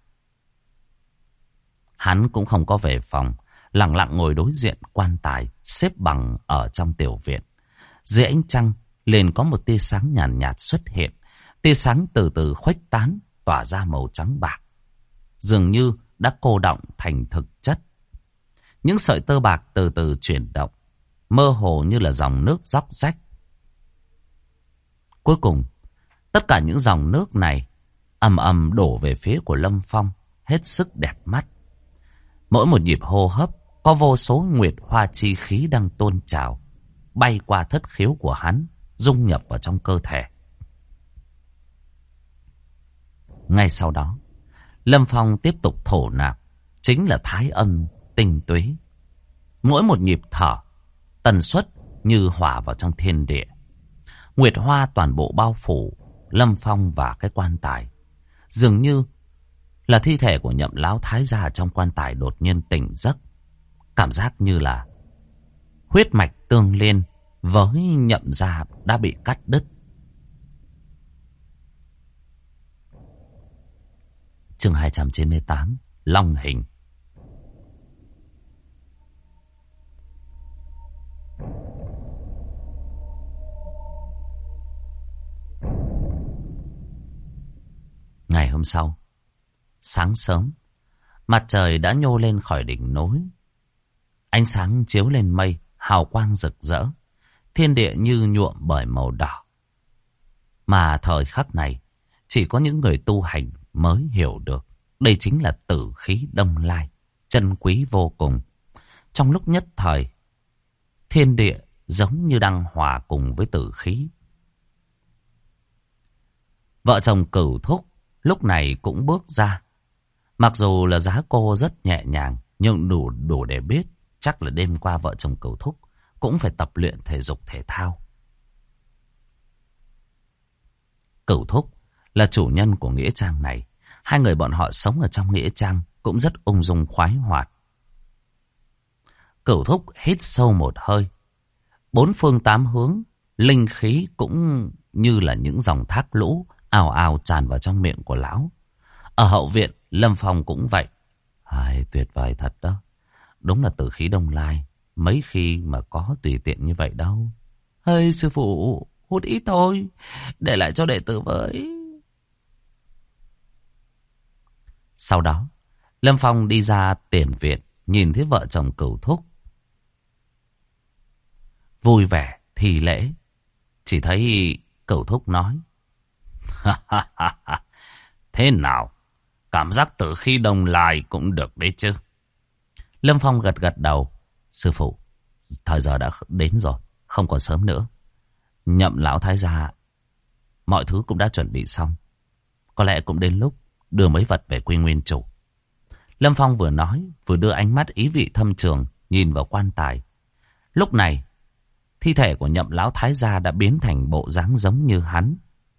Hắn cũng không có về phòng, lặng lặng ngồi đối diện quan tài xếp bằng ở trong tiểu viện. Dưới ánh trăng liền có một tia sáng nhàn nhạt xuất hiện. Tia sáng từ từ khuếch tán, tỏa ra màu trắng bạc, dường như đã cô đọng thành thực chất. Những sợi tơ bạc từ từ chuyển động, mơ hồ như là dòng nước róc rách. Cuối cùng, tất cả những dòng nước này ầm ầm đổ về phía của Lâm Phong, hết sức đẹp mắt. Mỗi một nhịp hô hấp có vô số nguyệt hoa chi khí đang tôn trào, bay qua thất khiếu của hắn, dung nhập vào trong cơ thể. Ngay sau đó, Lâm Phong tiếp tục thổ nạp, chính là thái âm tinh túy. Mỗi một nhịp thở, tần suất như hòa vào trong thiên địa. Nguyệt hoa toàn bộ bao phủ Lâm Phong và cái quan tài. Dường như là thi thể của Nhậm lão thái gia trong quan tài đột nhiên tỉnh giấc. Cảm giác như là huyết mạch tương liên với Nhậm gia đã bị cắt đứt. Chương 298, Long hình. Ngày hôm sau, sáng sớm, mặt trời đã nhô lên khỏi đỉnh núi. Ánh sáng chiếu lên mây, hào quang rực rỡ, thiên địa như nhuộm bởi màu đỏ. Mà thời khắc này, chỉ có những người tu hành mới hiểu được. Đây chính là tử khí Đông Lai, chân quý vô cùng. Trong lúc nhất thời, thiên địa giống như đang hòa cùng với tử khí. Vợ chồng Cửu Thúc lúc này cũng bước ra. Mặc dù là giá cô rất nhẹ nhàng, nhưng đủ để biết chắc là đêm qua vợ chồng Cửu Thúc cũng phải tập luyện thể dục thể thao. Cửu Thúc là chủ nhân của nghĩa trang này. Hai người bọn họ sống ở trong nghĩa trang cũng rất ung dung khoái hoạt. Cửu Thúc hít sâu một hơi. Bốn phương tám hướng, linh khí cũng như là những dòng thác lũ ào ào tràn vào trong miệng của lão. Ở hậu viện, Lâm Phong cũng vậy. Tuyệt vời thật đó. Đúng là tử khí Đông Lai, mấy khi mà có tùy tiện như vậy đâu. Sư phụ, hút ít thôi, để lại cho đệ tử với. Sau đó, Lâm Phong đi ra tiền viện, nhìn thấy vợ chồng Cửu Thúc vui vẻ thì lễ. Chỉ thấy Cửu Thúc nói: Thế nào? Cảm giác tử khí Đông Lai cũng được đấy chứ? Lâm Phong gật gật đầu. Sư phụ, thời giờ đã đến rồi, không còn sớm nữa. Nhậm lão thái gia, mọi thứ cũng đã chuẩn bị xong. Có lẽ cũng đến lúc đưa mấy vật về quy nguyên chủ. Lâm Phong vừa nói, vừa đưa ánh mắt ý vị thâm trường nhìn vào quan tài. Lúc này, thi thể của Nhậm lão thái gia đã biến thành bộ dáng giống như hắn.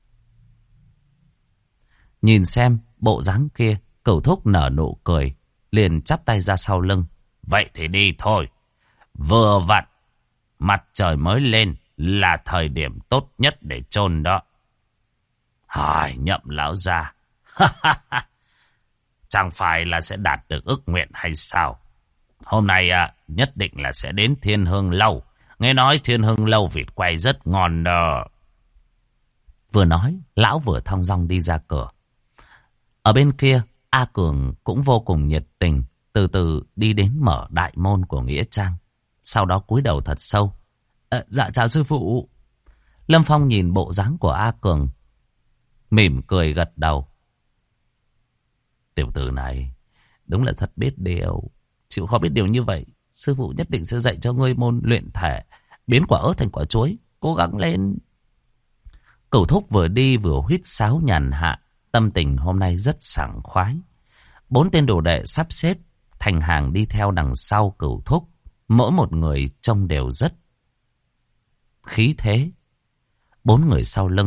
Nhìn xem bộ dáng kia, Cửu Thúc nở nụ cười, liền chắp tay ra sau lưng. Vậy thì đi thôi. Vừa vặn, mặt trời mới lên là thời điểm tốt nhất để chôn đó. Nhậm lão gia, chẳng phải là sẽ đạt được ước nguyện hay sao? Hôm nay nhất định là sẽ đến Thiên Hương Lâu. Nghe nói Thiên Hương Lâu vịt quay rất ngon đó. Vừa nói, lão vừa thong dong đi ra cửa. Ở bên kia, A Cường cũng vô cùng nhiệt tình, từ từ đi đến mở đại môn của nghĩa trang. Sau đó cúi đầu thật sâu. Dạ chào sư phụ. Lâm Phong nhìn bộ dáng của A Cường, mỉm cười gật đầu. Tiểu tử này đúng là thật biết điều. Chịu khó biết điều như vậy, sư phụ nhất định sẽ dạy cho ngươi môn luyện thể, biến quả ớt thành quả chuối. Cố gắng lên. Cửu Thúc vừa đi vừa huýt sáo nhàn hạ, tâm tình hôm nay rất sảng khoái. 4 tên đồ đệ sắp xếp thành hàng đi theo đằng sau Cửu Thúc, mỗi một người trông đều rất khí thế. 4 người sau lưng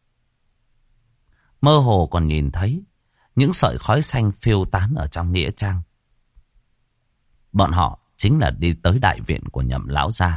mơ hồ còn nhìn thấy những sợi khói xanh phiêu tán ở trong nghĩa trang. Bọn họ chính là đi tới đại viện của Nhậm lão gia.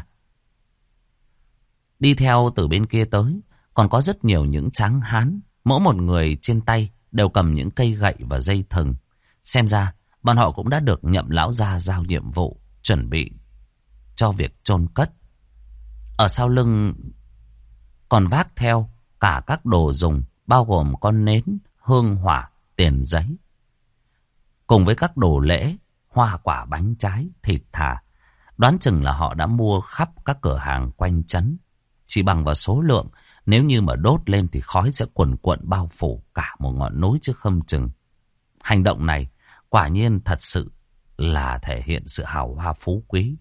Đi theo từ bên kia tới còn có rất nhiều những tráng hán, mỗi một người trên tay đều cầm những cây gậy và dây thừng. Xem ra bọn họ cũng đã được Nhậm lão gia giao nhiệm vụ chuẩn bị cho việc chôn cất. Ở sau lưng còn vác theo cả các đồ dùng, bao gồm con nến, hương hỏa, tiền giấy, cùng với các đồ lễ, hoa quả, bánh trái, thịt thà. Đoán chừng là họ đã mua khắp các cửa hàng quanh trấn. Chỉ bằng vào số lượng, nếu như mà đốt lên thì khói sẽ quần quận bao phủ cả một ngọn núi chứ không chừng. Hành động này quả nhiên thật sự là thể hiện sự hào hoa phú quý.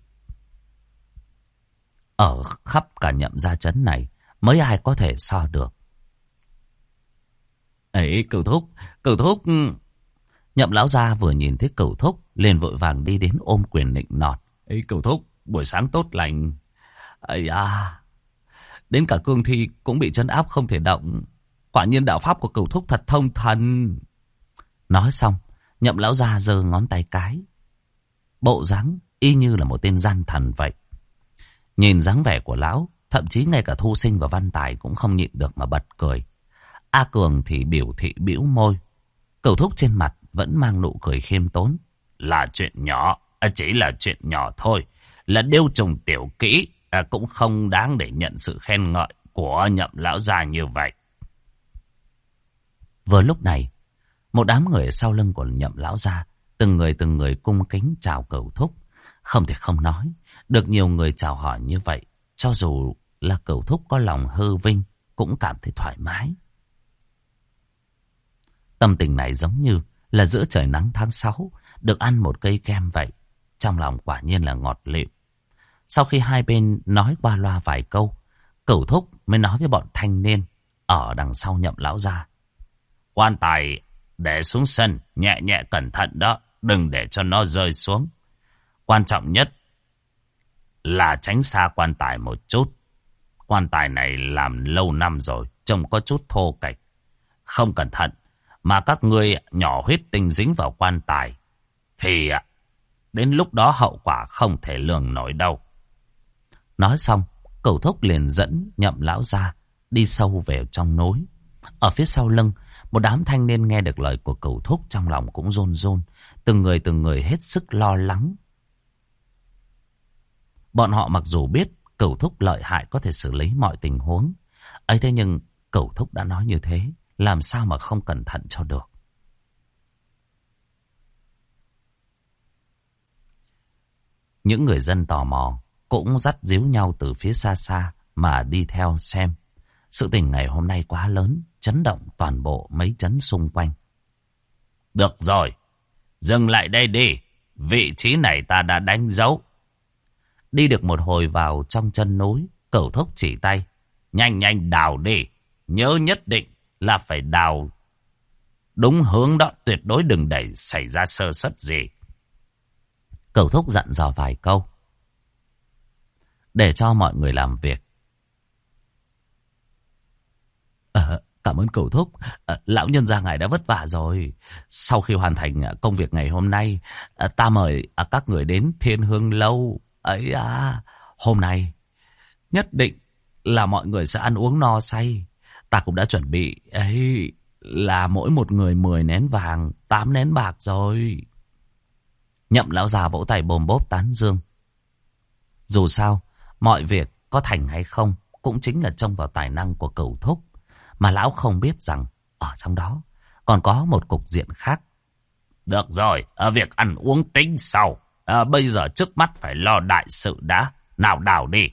Ở khắp cả Nhậm gia trấn này, mấy ai có thể so được. Ấy, Cửu Thúc. Nhậm lão gia vừa nhìn thấy Cửu Thúc liền vội vàng đi đến ôm quyền nịnh nọt. Ấy, Cửu Thúc, buổi sáng tốt lành. Ấy à, đến cả cương thi cũng bị trấn áp không thể động. Quả nhiên đạo pháp của Cửu Thúc thật thông thần. Nói xong, Nhậm lão gia giơ ngón tay cái, bộ dáng y như là một tên gian thần vậy. Nhìn dáng vẻ của lão, thậm chí ngay cả Thu Sinh và Văn Tài cũng không nhịn được mà bật cười. A Cường thì biểu thị bĩu môi. Cửu Thúc trên mặt vẫn mang nụ cười khiêm tốn. Là chuyện nhỏ, chỉ là chuyện nhỏ thôi. Là điêu trùng tiểu kỹ, cũng không đáng để nhận sự khen ngợi của Nhậm lão gia như vậy. Vừa lúc này, một đám người sau lưng của Nhậm lão gia, từng người cung kính chào Cửu Thúc. Không thể không nói, được nhiều người chào hỏi như vậy, cho dù là Cửu Thúc có lòng hư vinh, cũng cảm thấy thoải mái. Tâm tình này giống như là giữa trời nắng tháng 6, được ăn một cây kem vậy. Trong lòng quả nhiên là ngọt lịm. Sau khi hai bên nói qua loa vài câu, Cửu Thúc mới nói với bọn thanh niên ở đằng sau Nhậm lão gia. Quan tài để xuống sân, nhẹ nhẹ cẩn thận đó, đừng để cho nó rơi xuống. Quan trọng nhất là tránh xa quan tài một chút. Quan tài này làm lâu năm rồi, trông có chút thô kệch. Không cẩn thận mà các ngươi nhỏ huyết tinh dính vào quan tài thì đến lúc đó hậu quả không thể lường nổi đâu. Nói xong, Cửu Thúc liền dẫn Nhậm lão gia đi sâu về trong núi. Ở phía sau lưng, một đám thanh niên nghe được lời của Cửu Thúc trong lòng cũng run run, từng người hết sức lo lắng. Bọn họ mặc dù biết Cửu Thúc lợi hại có thể xử lý mọi tình huống, ấy thế nhưng Cửu Thúc đã nói như thế, làm sao mà không cẩn thận cho được. Những người dân tò mò cũng dắt díu nhau từ phía xa xa mà đi theo xem. Sự tình ngày hôm nay quá lớn, chấn động toàn bộ mấy trấn xung quanh. Được rồi, dừng lại đây đi. Vị trí này ta đã đánh dấu. Đi được một hồi vào trong chân núi, Cửu Thúc chỉ tay. Nhanh nhanh đào đi. Nhớ nhất định là phải đào đúng hướng đó, tuyệt đối đừng để xảy ra sơ suất gì. Cửu Thúc dặn dò vài câu để cho mọi người làm việc. Cảm ơn Cửu Thúc. Lão nhân gia ngài đã vất vả rồi. Sau khi hoàn thành công việc ngày hôm nay, ta mời các người đến Thiên Hương Lâu. Ấy à, hôm nay nhất định là mọi người sẽ ăn uống no say. Ta cũng đã chuẩn bị ấy là mỗi một người 10 nén vàng, 8 nén bạc rồi. Nhậm lão già vỗ tay bồm bốp tán dương. Dù sao, mọi việc có thành hay không cũng chính là trông vào tài năng của Cửu thúc. Mà lão không biết rằng ở trong đó còn có một cục diện khác. Được rồi, việc ăn uống tính sau. Bây giờ trước mắt phải lo đại sự đã. Nào đào đi.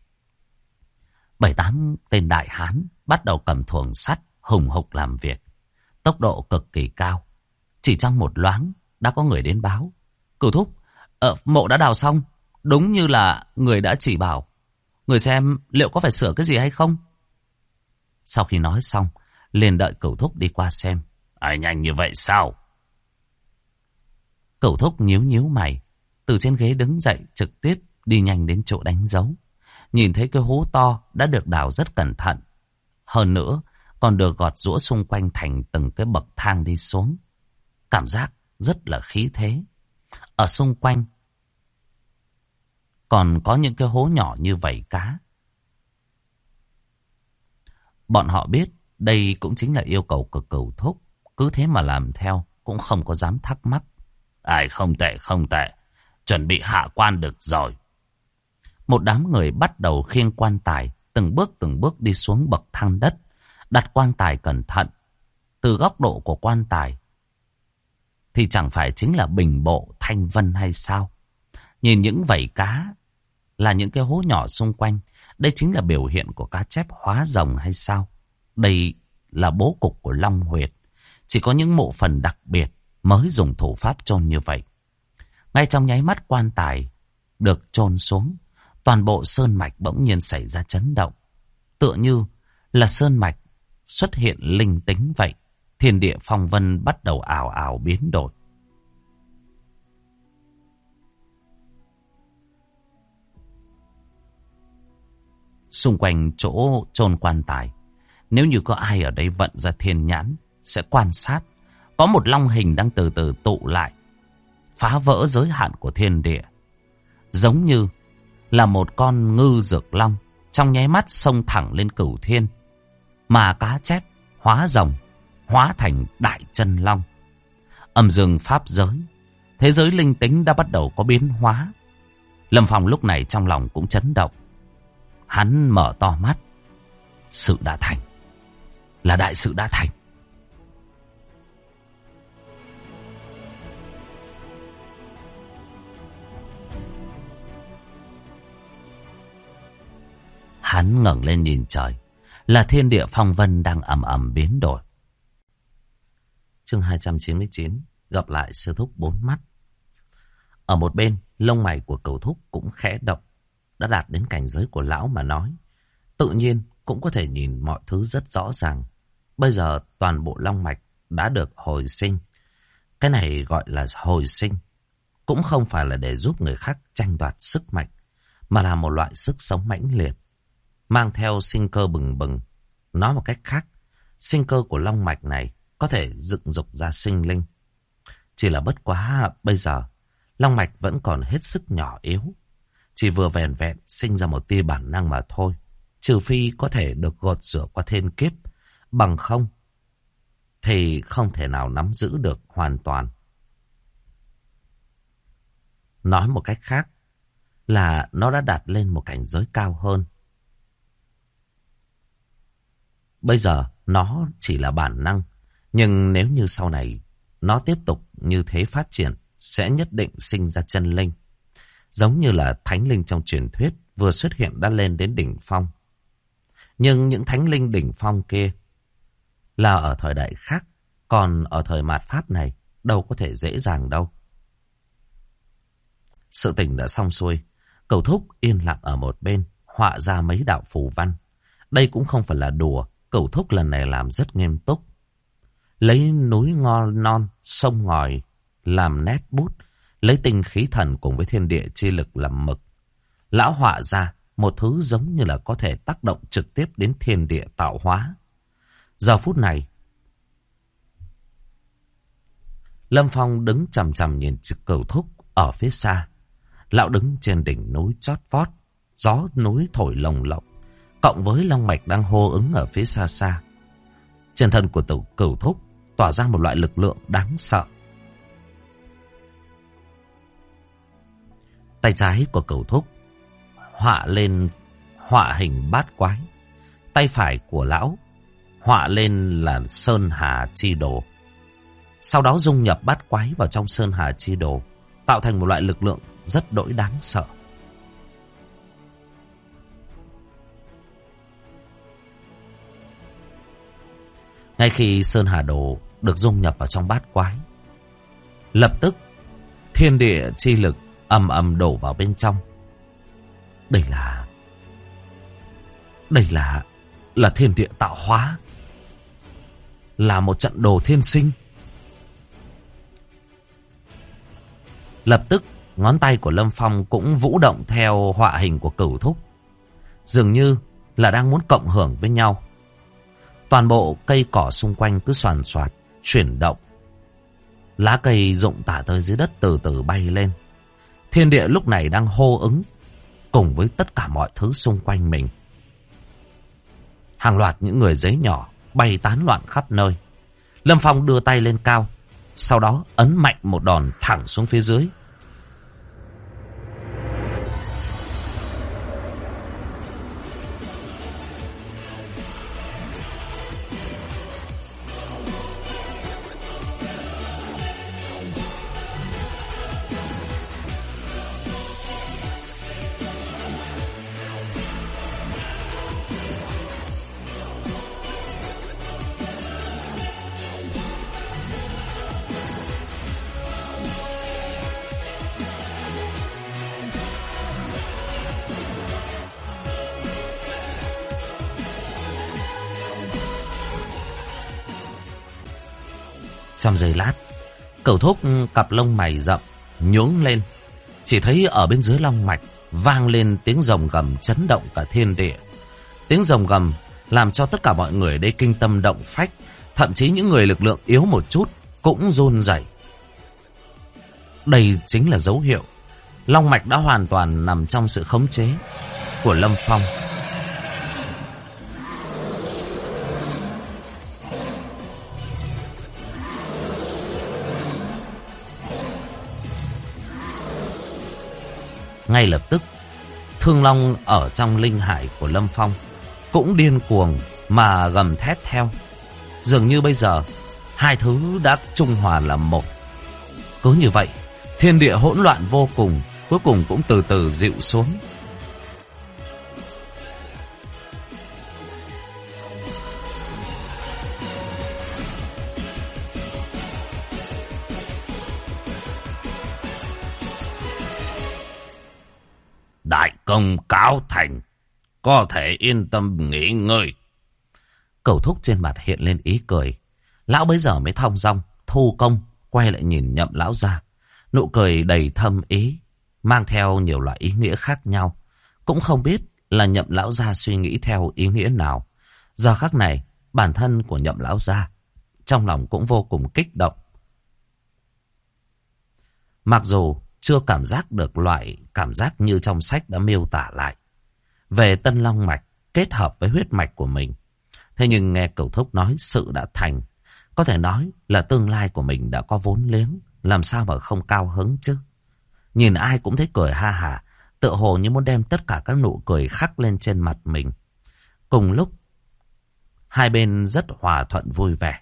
7-8 tên đại hán bắt đầu cầm thuồng sắt hùng hục làm việc. Tốc độ cực kỳ cao. Chỉ trong một loáng đã có người đến báo. Cửu thúc, mộ đã đào xong. Đúng như là người đã chỉ bảo. Người xem liệu có phải sửa cái gì hay không? Sau khi nói xong, liền đợi Cửu thúc đi qua xem. Nhanh như vậy sao? Cửu thúc nhíu nhíu mày, từ trên ghế đứng dậy trực tiếp đi nhanh đến chỗ đánh dấu. Nhìn thấy cái hố to đã được đào rất cẩn thận. Hơn nữa, còn được gọt giũa xung quanh thành từng cái bậc thang đi xuống. Cảm giác rất là khí thế. Ở xung quanh còn có những cái hố nhỏ như vảy cá. Bọn họ biết đây cũng chính là yêu cầu của Cửu thúc. Cứ thế mà làm theo, cũng không có dám thắc mắc. Không tệ, không tệ. Chuẩn bị hạ quan được rồi. Một đám người bắt đầu khiêng quan tài, từng bước đi xuống bậc thang đất, đặt quan tài cẩn thận. Từ góc độ của quan tài thì chẳng phải chính là bình bộ thanh vân hay sao? Nhìn những vảy cá là những cái hố nhỏ xung quanh, đây chính là biểu hiện của cá chép hóa rồng hay sao? Đây là bố cục của Long Huyệt. Chỉ có những mộ phần đặc biệt mới dùng thủ pháp chôn như vậy. Ngay trong nháy mắt quan tài được chôn xuống, toàn bộ sơn mạch bỗng nhiên xảy ra chấn động. Tựa như là sơn mạch xuất hiện linh tính vậy. Thiên địa phong vân bắt đầu ào ào biến đổi. Xung quanh chỗ chôn quan tài, nếu như có ai ở đây vận ra thiên nhãn, sẽ quan sát. Có một long hình đang từ từ tụ lại, phá vỡ giới hạn của thiên địa. Giống như là một con ngư dược long, trong nháy mắt xông thẳng lên cửu thiên. Mà cá chép hóa rồng, hóa thành đại chân long. Âm dương pháp giới, thế giới linh tính đã bắt đầu có biến hóa. Lâm Phong lúc này trong lòng cũng chấn động. Hắn mở to mắt. Sự đã thành, là đại sự đã thành. Hắn ngẩng lên nhìn trời, là thiên địa phong vân đang ầm ầm biến đổi. Chương 299, gặp lại sư thúc bốn mắt. Ở một bên, lông mày của Cửu thúc cũng khẽ động. Đã đạt đến cảnh giới của lão mà nói, tự nhiên cũng có thể nhìn mọi thứ rất rõ ràng. Bây giờ toàn bộ long mạch đã được hồi sinh. Cái này gọi là hồi sinh, cũng không phải là để giúp người khác tranh đoạt sức mạnh, mà là một loại sức sống mãnh liệt, mang theo sinh cơ bừng bừng. Nói một cách khác, sinh cơ của long mạch này có thể dựng dục ra sinh linh. Chỉ là bất quá bây giờ, long mạch vẫn còn hết sức nhỏ yếu. Chỉ vừa vẹn vẹn sinh ra một tia bản năng mà thôi. Trừ phi có thể được gột rửa qua thiên kiếp. Bằng không thì không thể nào nắm giữ được hoàn toàn. Nói một cách khác là nó đã đạt lên một cảnh giới cao hơn. Bây giờ nó chỉ là bản năng. Nhưng nếu như sau này nó tiếp tục như thế phát triển, sẽ nhất định sinh ra chân linh. Giống như là thánh linh trong truyền thuyết vừa xuất hiện đã lên đến đỉnh phong. Nhưng những thánh linh đỉnh phong kia là ở thời đại khác, còn ở thời mạt Pháp này đâu có thể dễ dàng đâu. Sự tình đã xong xuôi, Cửu thúc yên lặng ở một bên, họa ra mấy đạo phù văn. Đây cũng không phải là đùa, Cửu thúc lần này làm rất nghiêm túc. Lấy núi non, sông ngòi làm nét bút, lấy tinh khí thần cùng với thiên địa chi lực làm mực. Lão họa ra một thứ giống như là có thể tác động trực tiếp đến thiên địa tạo hóa. Giờ phút này, Lâm Phong đứng chằm chằm nhìn Cửu thúc ở phía xa. Lão đứng trên đỉnh núi chót vót, gió núi thổi lồng lộng, cộng với long mạch đang hô ứng ở phía xa xa. Trên thân của Cửu thúc tỏa ra một loại lực lượng đáng sợ. Tay trái của Cửu Thúc họa lên họa hình bát quái. Tay phải của lão họa lên là Sơn Hà Chi Đồ. Sau đó dung nhập bát quái vào trong Sơn Hà Chi Đồ, tạo thành một loại lực lượng rất đỗi đáng sợ. Ngay khi Sơn Hà Đồ được dung nhập vào trong bát quái, lập tức thiên địa chi lực ầm ầm đổ vào bên trong. Đây là thiên địa tạo hóa, là một trận đồ thiên sinh. Lập tức ngón tay của Lâm Phong cũng vũ động theo họa hình của Cửu Thúc, dường như là đang muốn cộng hưởng với nhau. Toàn bộ cây cỏ xung quanh cứ xoàn xoạt chuyển động, lá cây rụng tả tới dưới đất từ từ bay lên. Thiên địa lúc này đang hô ứng cùng với tất cả mọi thứ xung quanh mình. Hàng loạt những người giấy nhỏ bay tán loạn khắp nơi. Lâm Phong đưa tay lên cao, sau đó ấn mạnh một đòn thẳng xuống phía dưới. Trong giây lát, Cửu Thúc cặp lông mày rậm nhướng lên, chỉ thấy ở bên dưới long mạch vang lên tiếng rồng gầm chấn động cả thiên địa. Tiếng rồng gầm làm cho tất cả mọi người đây kinh tâm động phách, thậm chí những người lực lượng yếu một chút cũng run rẩy. Đây chính là dấu hiệu long mạch đã hoàn toàn nằm trong sự khống chế của Lâm Phong. Ngay lập tức, thương long ở trong linh hải của Lâm Phong cũng điên cuồng mà gầm thét theo. Dường như bây giờ hai thứ đã trung hòa làm một. Cứ như vậy, thiên địa hỗn loạn vô cùng, cuối cùng cũng từ từ dịu xuống. Đại công cáo thành, có thể yên tâm nghỉ ngơi. Cửu Thúc trên mặt hiện lên ý cười. Lão bấy giờ mới thong dong thu công, quay lại nhìn Nhậm lão gia. Nụ cười đầy thâm ý, mang theo nhiều loại ý nghĩa khác nhau. Cũng không biết là Nhậm lão gia suy nghĩ theo ý nghĩa nào. Giờ khắc này, bản thân của Nhậm lão gia trong lòng cũng vô cùng kích động. Mặc dù chưa cảm giác được loại cảm giác như trong sách đã miêu tả lại về Tân Long Mạch kết hợp với huyết mạch của mình. Thế nhưng nghe Cửu Thúc nói sự đã thành, có thể nói là tương lai của mình đã có vốn liếng, làm sao mà không cao hứng chứ. Nhìn ai cũng thấy cười ha hả, tựa hồ như muốn đem tất cả các nụ cười khắc lên trên mặt mình. Cùng lúc, hai bên rất hòa thuận vui vẻ.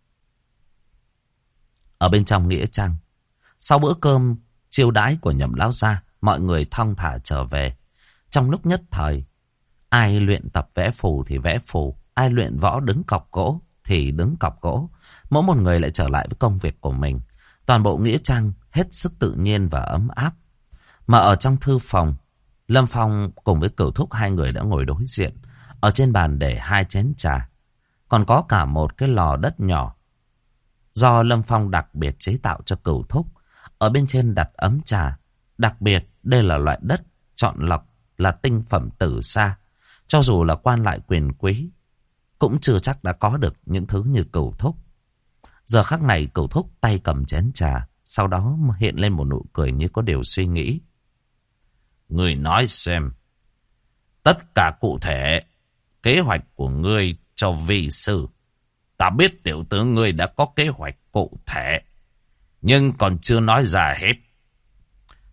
Ở bên trong nghĩa trang, sau bữa cơm chiêu đãi của Nhậm lão gia, mọi người thong thả trở về. Trong lúc nhất thời, ai luyện tập vẽ phù thì vẽ phù, ai luyện võ đứng cọc gỗ thì đứng cọc gỗ. Mỗi một người lại trở lại với công việc của mình. Toàn bộ nghĩa trang hết sức tự nhiên và ấm áp. Mà ở trong thư phòng, Lâm Phong cùng với Cửu Thúc hai người đã ngồi đối diện. Ở trên bàn để 2 chén trà, còn có cả một cái lò đất nhỏ do Lâm Phong đặc biệt chế tạo cho Cửu Thúc. Ở bên trên đặt ấm trà. Đặc biệt đây là loại đất chọn lọc, là tinh phẩm từ xa. Cho dù là quan lại quyền quý cũng chưa chắc đã có được những thứ như Cửu Thúc. Giờ khắc này Cửu Thúc tay cầm chén trà, sau đó hiện lên một nụ cười như có điều suy nghĩ. Ngươi nói xem, tất cả cụ thể kế hoạch của ngươi cho vị sư. Ta biết tiểu tướng ngươi đã có kế hoạch cụ thể, nhưng còn chưa nói ra hết.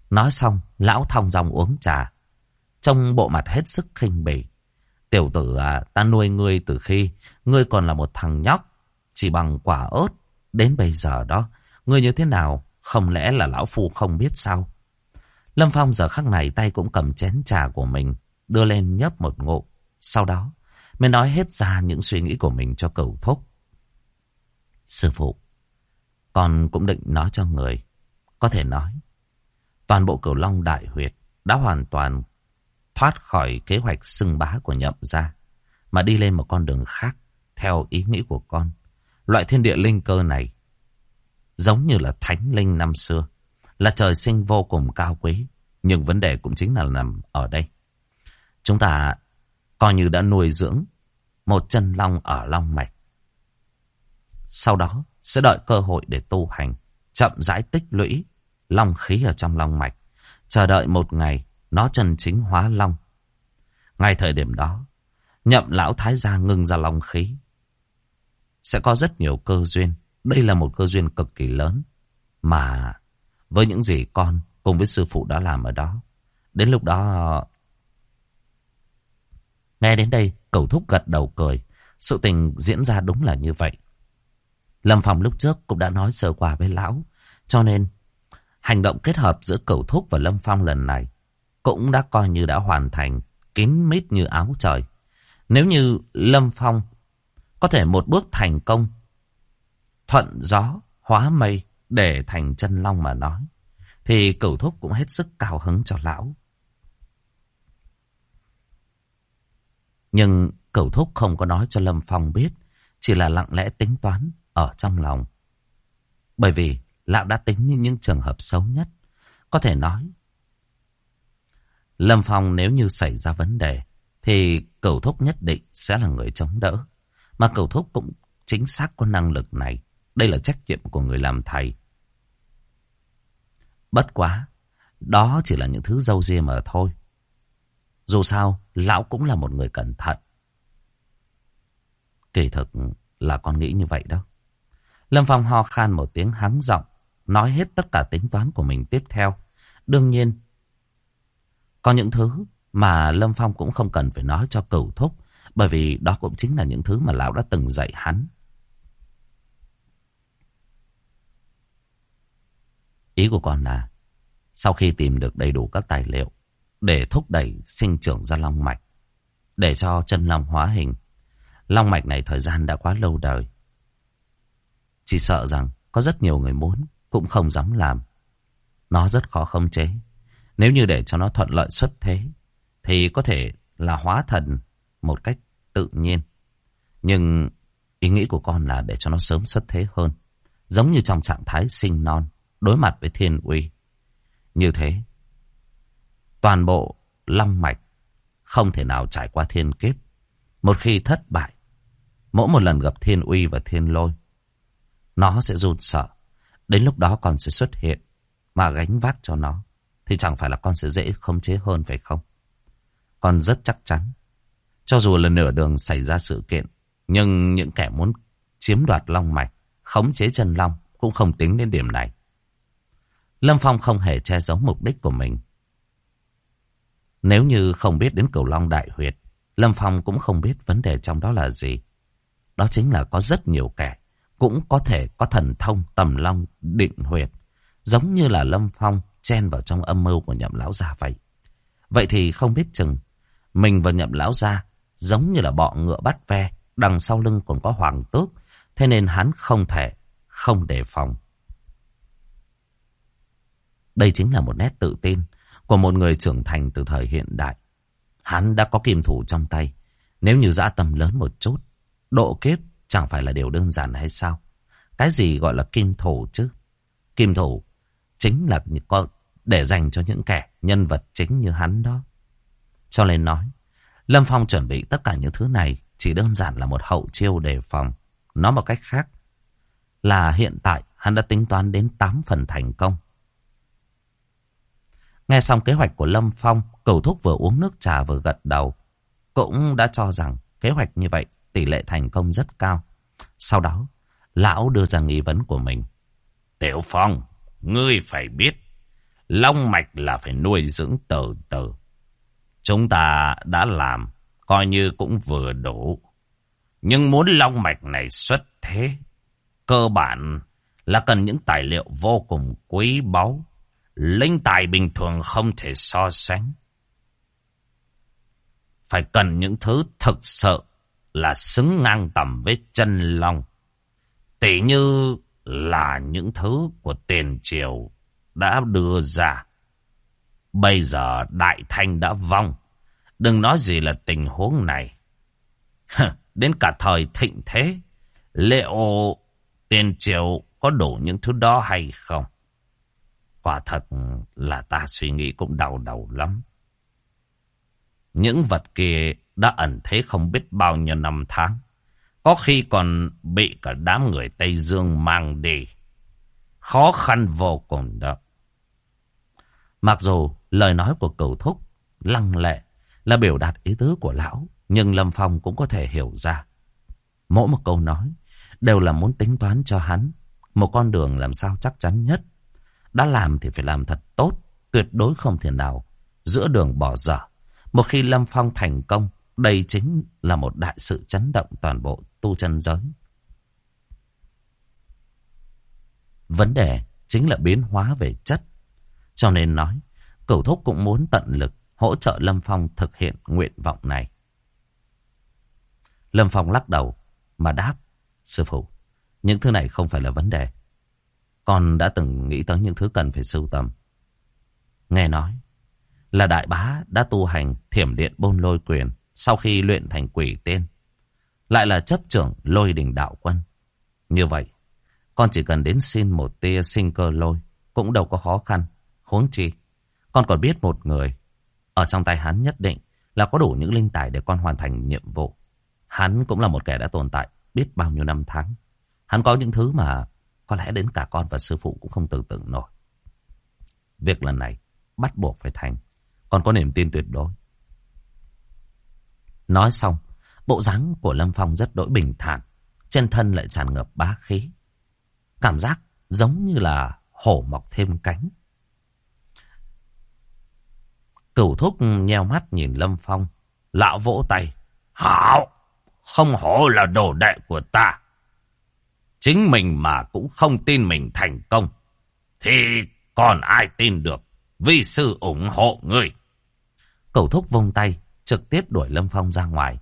Nói xong, lão thong dong uống trà. Trông bộ mặt hết sức khinh bỉ. Tiểu tử à, ta nuôi ngươi từ khi ngươi còn là một thằng nhóc, chỉ bằng quả ớt. Đến bây giờ đó, ngươi như thế nào, không lẽ là lão phu không biết sao? Lâm Phong giờ khắc này tay cũng cầm chén trà của mình, đưa lên nhấp một ngụm. Sau đó, mới nói hết ra những suy nghĩ của mình cho Cửu Thúc. Sư phụ, con cũng định nói cho người. Có thể nói, toàn bộ Cửu Long Đại Huyệt đã hoàn toàn thoát khỏi kế hoạch xưng bá của Nhậm gia, mà đi lên một con đường khác theo ý nghĩ của con. Loại thiên địa linh cơ này giống như là thánh linh năm xưa, là trời sinh vô cùng cao quý. Nhưng vấn đề cũng chính là nằm ở đây. Chúng ta coi như đã nuôi dưỡng một chân long ở long mạch. Sau đó sẽ đợi cơ hội để tu hành, chậm rãi tích lũy long khí ở trong long mạch, chờ đợi một ngày nó chân chính hóa long. Ngay thời điểm đó, Nhậm lão thái gia ngưng ra long khí, sẽ có rất nhiều cơ duyên. Đây là một cơ duyên cực kỳ lớn, mà với những gì con cùng với sư phụ đã làm ở đó, đến lúc đó... Nghe đến đây, Cửu Thúc gật đầu cười. Sự tình diễn ra đúng là như vậy. Lâm Phong lúc trước cũng đã nói sơ qua với lão, cho nên hành động kết hợp giữa Cửu Thúc và Lâm Phong lần này cũng đã coi như đã hoàn thành, kín mít như áo trời. Nếu như Lâm Phong có thể một bước thành công, thuận gió hóa mây để thành chân long mà nói, thì Cửu Thúc cũng hết sức cao hứng cho lão. Nhưng Cửu Thúc không có nói cho Lâm Phong biết, chỉ là lặng lẽ tính toán ở trong lòng. Bởi vì lão đã tính những trường hợp xấu nhất. Có thể nói, Lâm Phong nếu như xảy ra vấn đề, thì Cửu Thúc nhất định sẽ là người chống đỡ. Mà Cửu Thúc cũng chính xác có năng lực này. Đây là trách nhiệm của người làm thầy. Bất quá, đó chỉ là những thứ râu ria mà thôi. Dù sao, lão cũng là một người cẩn thận. Kỳ thực là con nghĩ như vậy đó. Lâm Phong ho khan một tiếng, hắng giọng, nói hết tất cả tính toán của mình tiếp theo. Đương nhiên, có những thứ mà Lâm Phong cũng không cần phải nói cho Cửu Thúc, bởi vì đó cũng chính là những thứ mà lão đã từng dạy hắn. Ý của con là, sau khi tìm được đầy đủ các tài liệu để thúc đẩy sinh trưởng ra long mạch, để cho chân long hóa hình, long mạch này thời gian đã quá lâu đời. Chỉ sợ rằng có rất nhiều người muốn cũng không dám làm. Nó rất khó khống chế. Nếu như để cho nó thuận lợi xuất thế, thì có thể là hóa thần một cách tự nhiên. Nhưng ý nghĩ của con là để cho nó sớm xuất thế hơn, giống như trong trạng thái sinh non, đối mặt với thiên uy. Như thế, toàn bộ long mạch không thể nào trải qua thiên kiếp. Một khi thất bại, mỗi một lần gặp thiên uy và thiên lôi, nó sẽ run sợ. Đến lúc đó con sẽ xuất hiện mà gánh vác cho nó, thì chẳng phải là con sẽ dễ khống chế hơn phải không? Con rất chắc chắn, cho dù là nửa đường xảy ra sự kiện, nhưng những kẻ muốn chiếm đoạt long mạch, khống chế chân long cũng không tính đến điểm này. Lâm Phong không hề che giấu mục đích của mình. Nếu như không biết đến Cửu Long Đại Huyệt, Lâm Phong cũng không biết vấn đề trong đó là gì. Đó chính là có rất nhiều kẻ cũng có thể có thần thông tầm long định huyệt, giống như là Lâm Phong chen vào trong âm mưu của Nhậm lão gia vậy. Vậy thì không biết chừng mình và Nhậm lão gia giống như là bọ ngựa bắt ve, đằng sau lưng còn có hoàng tước, thế nên hắn không thể không đề phòng. Đây chính là một nét tự tin của một người trưởng thành từ thời hiện đại. Hắn đã có kim thủ trong tay. Nếu như dã tâm lớn một chút, độ kiếp chẳng phải là điều đơn giản hay sao? Cái gì gọi là kim thủ chứ? Kim thủ chính là để dành cho những kẻ nhân vật chính như hắn đó. Cho nên nói, Lâm Phong chuẩn bị tất cả những thứ này chỉ đơn giản là một hậu chiêu đề phòng. Nói một cách khác là hiện tại hắn đã tính toán đến 8 phần thành công. Nghe xong kế hoạch của Lâm Phong, Cửu Thúc vừa uống nước trà vừa gật đầu. Cũng đã cho rằng kế hoạch như vậy tỷ lệ thành công rất cao. Sau đó, lão đưa ra nghi vấn của mình. Tiểu Phong, ngươi phải biết, Long mạch là phải nuôi dưỡng từ từ. Chúng ta đã làm, coi như cũng vừa đủ. Nhưng muốn long mạch này xuất thế, cơ bản là cần những tài liệu vô cùng quý báu. Linh tài bình thường không thể so sánh. Phải cần những thứ thực sự là xứng ngang tầm với chân long. Tỷ như là những thứ của tiền triều đã đưa ra. Bây giờ Đại Thanh đã vong. Đừng nói gì là tình huống này. Đến cả thời thịnh thế, liệu tiền triều có đủ những thứ đó hay không? Quả thật là ta suy nghĩ cũng đau đầu lắm. Những vật kia đã ẩn thế không biết bao nhiêu năm tháng. Có khi còn bị cả đám người Tây Dương mang đi. Khó khăn vô cùng đó. Mặc dù lời nói của Cửu Thúc lăng lệ là biểu đạt ý tứ của lão, nhưng Lâm Phong cũng có thể hiểu ra. Mỗi một câu nói đều là muốn tính toán cho hắn một con đường làm sao chắc chắn nhất. Đã làm thì phải làm thật tốt, tuyệt đối không thể nào giữa đường bỏ dở. Một khi Lâm Phong thành công, đây chính là một đại sự chấn động toàn bộ tu chân giới. Vấn đề chính là biến hóa về chất. Cho nên nói, Cửu Thúc cũng muốn tận lực hỗ trợ Lâm Phong thực hiện nguyện vọng này. Lâm Phong lắc đầu mà đáp: sư phụ, những thứ này không phải là vấn đề. Con đã từng nghĩ tới những thứ cần phải sưu tầm. Nghe nói là đại bá đã tu hành thiểm điện bôn lôi quyền sau khi luyện thành quỷ tiên, lại là chấp trưởng lôi đình đạo quân. Như vậy, con chỉ cần đến xin một tia sinh cơ lôi cũng đâu có khó khăn. Huống chi, con còn biết một người, ở trong tay hắn nhất định là có đủ những linh tài để con hoàn thành nhiệm vụ. Hắn cũng là một kẻ đã tồn tại biết bao nhiêu năm tháng. Hắn có những thứ mà có lẽ đến cả con và sư phụ cũng không tưởng tượng nổi. Việc lần này bắt buộc phải thành. Con có niềm tin tuyệt đối. Nói xong, bộ dáng của Lâm Phong rất đỗi bình thản, trên thân lại tràn ngập bá khí. Cảm giác giống như là hổ mọc thêm cánh. Cửu Thúc nheo mắt nhìn Lâm Phong, lão vỗ tay: hảo, không hổ là đồ đệ của ta. Chính mình mà cũng không tin mình thành công, thì còn ai tin được? Vi sư ủng hộ ngươi. Cửu Thúc vung tay, trực tiếp đuổi Lâm Phong ra ngoài.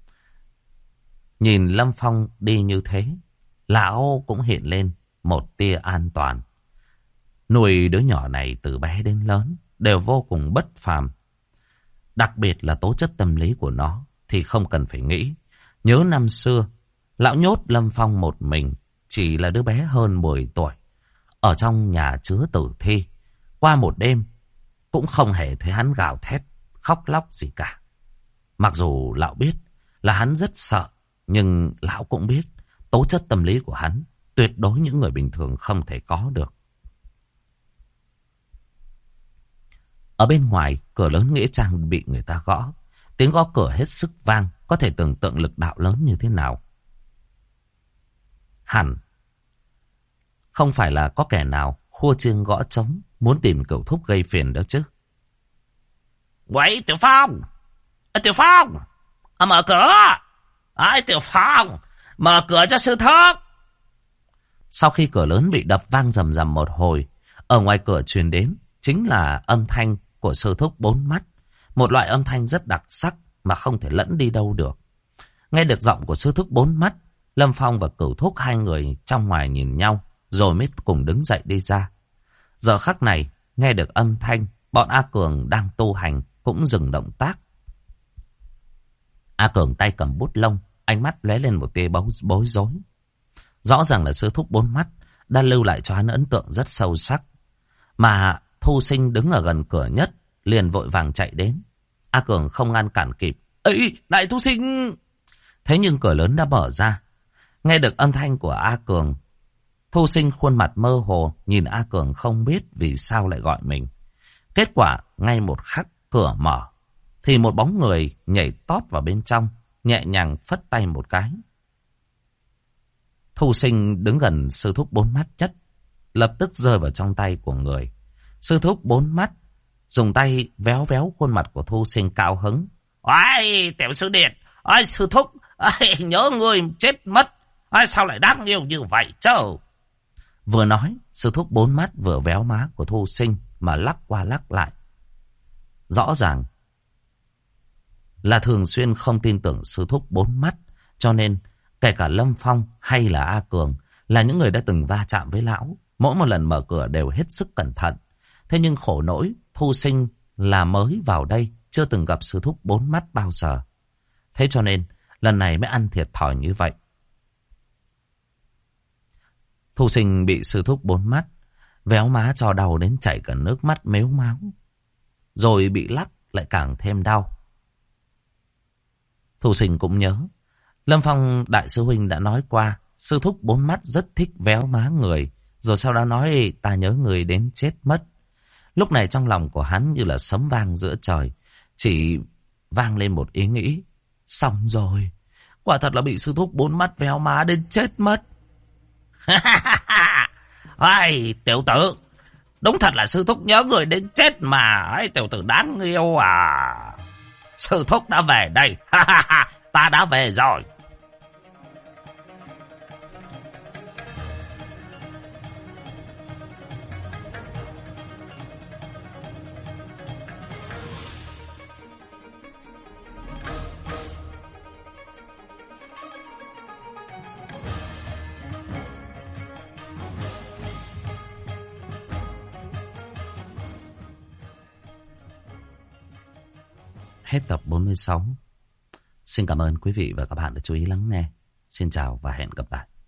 Nhìn Lâm Phong đi như thế, lão cũng hiện lên một tia an toàn. Nuôi đứa nhỏ này từ bé đến lớn đều vô cùng bất phàm. Đặc biệt là tố chất tâm lý của nó thì không cần phải nghĩ. Nhớ năm xưa, lão nhốt Lâm Phong một mình, chỉ là đứa bé hơn 10 tuổi, ở trong nhà chứa tử thi. Qua một đêm, cũng không hề thấy hắn gào thét, khóc lóc gì cả. Mặc dù lão biết là hắn rất sợ, nhưng lão cũng biết tố chất tâm lý của hắn tuyệt đối những người bình thường không thể có được. Ở bên ngoài, cửa lớn nghĩa trang bị người ta gõ. Tiếng gõ cửa hết sức vang, có thể tưởng tượng lực đạo lớn như thế nào. Hẳn không phải là có kẻ nào khua chiêng gõ trống muốn tìm Cửu Thúc gây phiền đó chứ. Quậy Tiểu Phong! Tiểu Phong! Mở cửa! Tiểu Phong! Mở cửa cho sư thúc! Sau khi cửa lớn bị đập vang rầm rầm một hồi, ở ngoài cửa truyền đến chính là âm thanh của sư thúc bốn mắt. Một loại âm thanh rất đặc sắc mà không thể lẫn đi đâu được. Nghe được giọng của sư thúc bốn mắt, Lâm Phong và Cửu Thúc hai người trong ngoài nhìn nhau, rồi mới cùng đứng dậy đi ra. Giờ khắc này, nghe được âm thanh, bọn A Cường đang tu hành cũng dừng động tác. A Cường tay cầm bút lông, ánh mắt lóe lên một tia bối rối. Rõ ràng là sư thúc bốn mắt đã lưu lại cho hắn ấn tượng rất sâu sắc. Mà Thu Sinh đứng ở gần cửa nhất, liền vội vàng chạy đến. A Cường không ngăn cản kịp. Ấy, đại Thu Sinh! Thế nhưng cửa lớn đã mở ra. Nghe được âm thanh của A Cường, Thu Sinh khuôn mặt mơ hồ, nhìn A Cường không biết vì sao lại gọi mình. Kết quả, ngay một khắc cửa mở, thì một bóng người nhảy tót vào bên trong, nhẹ nhàng phất tay một cái. Thu Sinh đứng gần sư thúc bốn mắt nhất, lập tức rơi vào trong tay của người. Sư thúc bốn mắt dùng tay véo véo khuôn mặt của Thu Sinh cao hứng. Ôi, tiểu sư điệt, ôi sư thúc, ôi, nhớ người chết mất, ôi, sao lại đáng yêu như vậy chứ? Vừa nói, sư thúc bốn mắt vừa véo má của Thu Sinh mà lắc qua lắc lại. Rõ ràng là thường xuyên không tin tưởng sư thúc bốn mắt, cho nên kể cả Lâm Phong hay là A Cường là những người đã từng va chạm với lão, mỗi một lần mở cửa đều hết sức cẩn thận. Thế nhưng khổ nỗi Thu Sinh là mới vào đây, chưa từng gặp sư thúc bốn mắt bao giờ. Thế cho nên lần này mới ăn thiệt thòi như vậy. Thu Sinh bị sư thúc bốn mắt véo má cho đau đến chảy cả nước mắt mếu máu, rồi bị lắc lại càng thêm đau. Thu Sinh cũng nhớ Lâm Phong đại sư huynh đã nói qua, sư thúc bốn mắt rất thích véo má người, rồi sau đó nói ta nhớ người đến chết mất. Lúc này trong lòng của hắn như là sấm vang giữa trời, chỉ vang lên một ý nghĩ: xong rồi, quả thật là bị sư thúc bốn mắt véo má đến chết mất. Ai, tiểu tử, đúng thật là sư thúc nhớ người đến chết mà. Ai, tiểu tử đáng yêu à. Sư thúc đã về đây. Ta đã về rồi. Hết tập 46. Xin cảm ơn quý vị và các bạn đã chú ý lắng nghe. Xin chào và hẹn gặp lại.